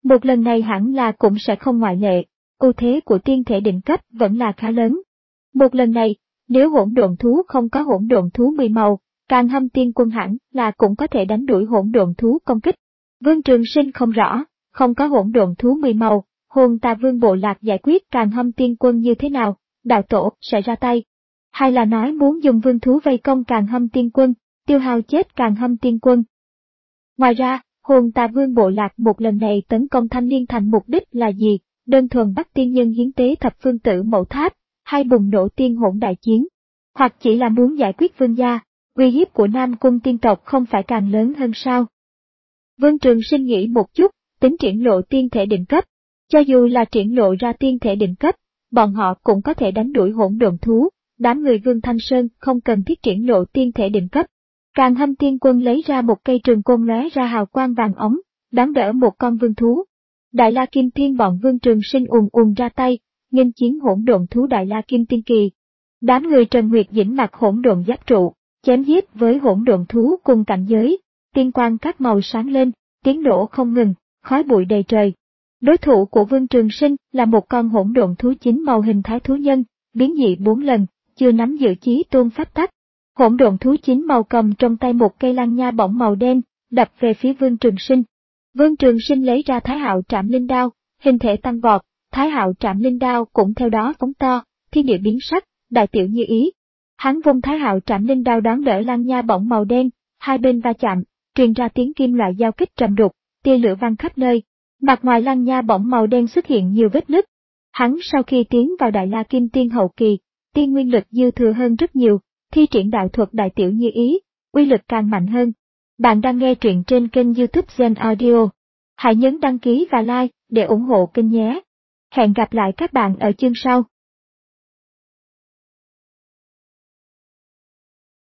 Một lần này hẳn là cũng sẽ không ngoại lệ, ưu thế của tiên thể đỉnh cấp vẫn là khá lớn. Một lần này, nếu hỗn độn thú không có hỗn độn thú mười màu, Càng Hâm Tiên Quân hẳn là cũng có thể đánh đuổi hỗn độn thú công kích. Vương Trường Sinh không rõ, không có hỗn độn thú mười màu, Hồn Tà Vương bộ lạc giải quyết Càng Hâm Tiên Quân như thế nào, đạo tổ sẽ ra tay. Hay là nói muốn dùng vương thú vây công Càng Hâm Tiên Quân, tiêu hao chết Càng Hâm Tiên Quân. Ngoài ra, Hồn Tà Vương bộ lạc một lần này tấn công Thanh Liên Thành mục đích là gì? Đơn thuần bắt tiên nhân hiến tế thập phương tử mẫu tháp, hay bùng nổ tiên hỗn đại chiến, hoặc chỉ là muốn giải quyết vương gia, uy hiếp của Nam Cung tiên tộc không phải càng lớn hơn sao? Vương Trường Sinh nghĩ một chút, tính triển lộ tiên thể đỉnh cấp. Cho dù là triển lộ ra tiên thể đỉnh cấp, bọn họ cũng có thể đánh đuổi hỗn độn thú, đám người Vương Thanh Sơn không cần thiết triển lộ tiên thể đỉnh cấp. Càng Hâm Tiên Quân lấy ra một cây trường côn lóe ra hào quang vàng ống, đón đỡ một con vương thú. Đại La Kim Tiên bọn Vương Trường Sinh ùn ùn ra tay, nghênh chiến hỗn độn thú Đại La Kim Tiên Kỳ. Đám người Trần Nguyệt Dĩnh mặc hỗn độn giáp trụ, chém giết với hỗn độn thú cùng cảnh giới, tiên quang các màu sáng lên, tiếng nổ không ngừng, khói bụi đầy trời. Đối thủ của Vương Trường Sinh là một con hỗn độn thú chín màu hình thái thú nhân, biến dị bốn lần, chưa nắm giữ chí tôn pháp tắc. Hỗn độn thú chín màu cầm trong tay một cây lang nha bổng màu đen, đập về phía Vương Trường Sinh. Vương Trường Sinh lấy ra Thái Hạo Trảm Linh Đao, hình thể tăng vọt, Thái Hạo Trảm Linh Đao cũng theo đó phóng to, thiên địa biến sắc, đại tiểu như ý. Hắn vung Thái Hạo Trảm Linh Đao đón đỡ lang nha bổng màu đen, hai bên va chạm, truyền ra tiếng kim loại giao kích trầm đục, tia lửa văng khắp nơi. Mặt ngoài lang nha bổng màu đen xuất hiện nhiều vết nứt. Hắn sau khi tiến vào Đại La Kim Tiên hậu kỳ, tiên nguyên lực dư thừa hơn rất nhiều, thi triển đạo thuật đại tiểu như ý, uy lực càng mạnh hơn. Bạn đang nghe truyện trên kênh YouTube Gen Audio. Hãy nhấn đăng ký và like để ủng hộ kênh nhé. Hẹn gặp lại các bạn ở chương sau.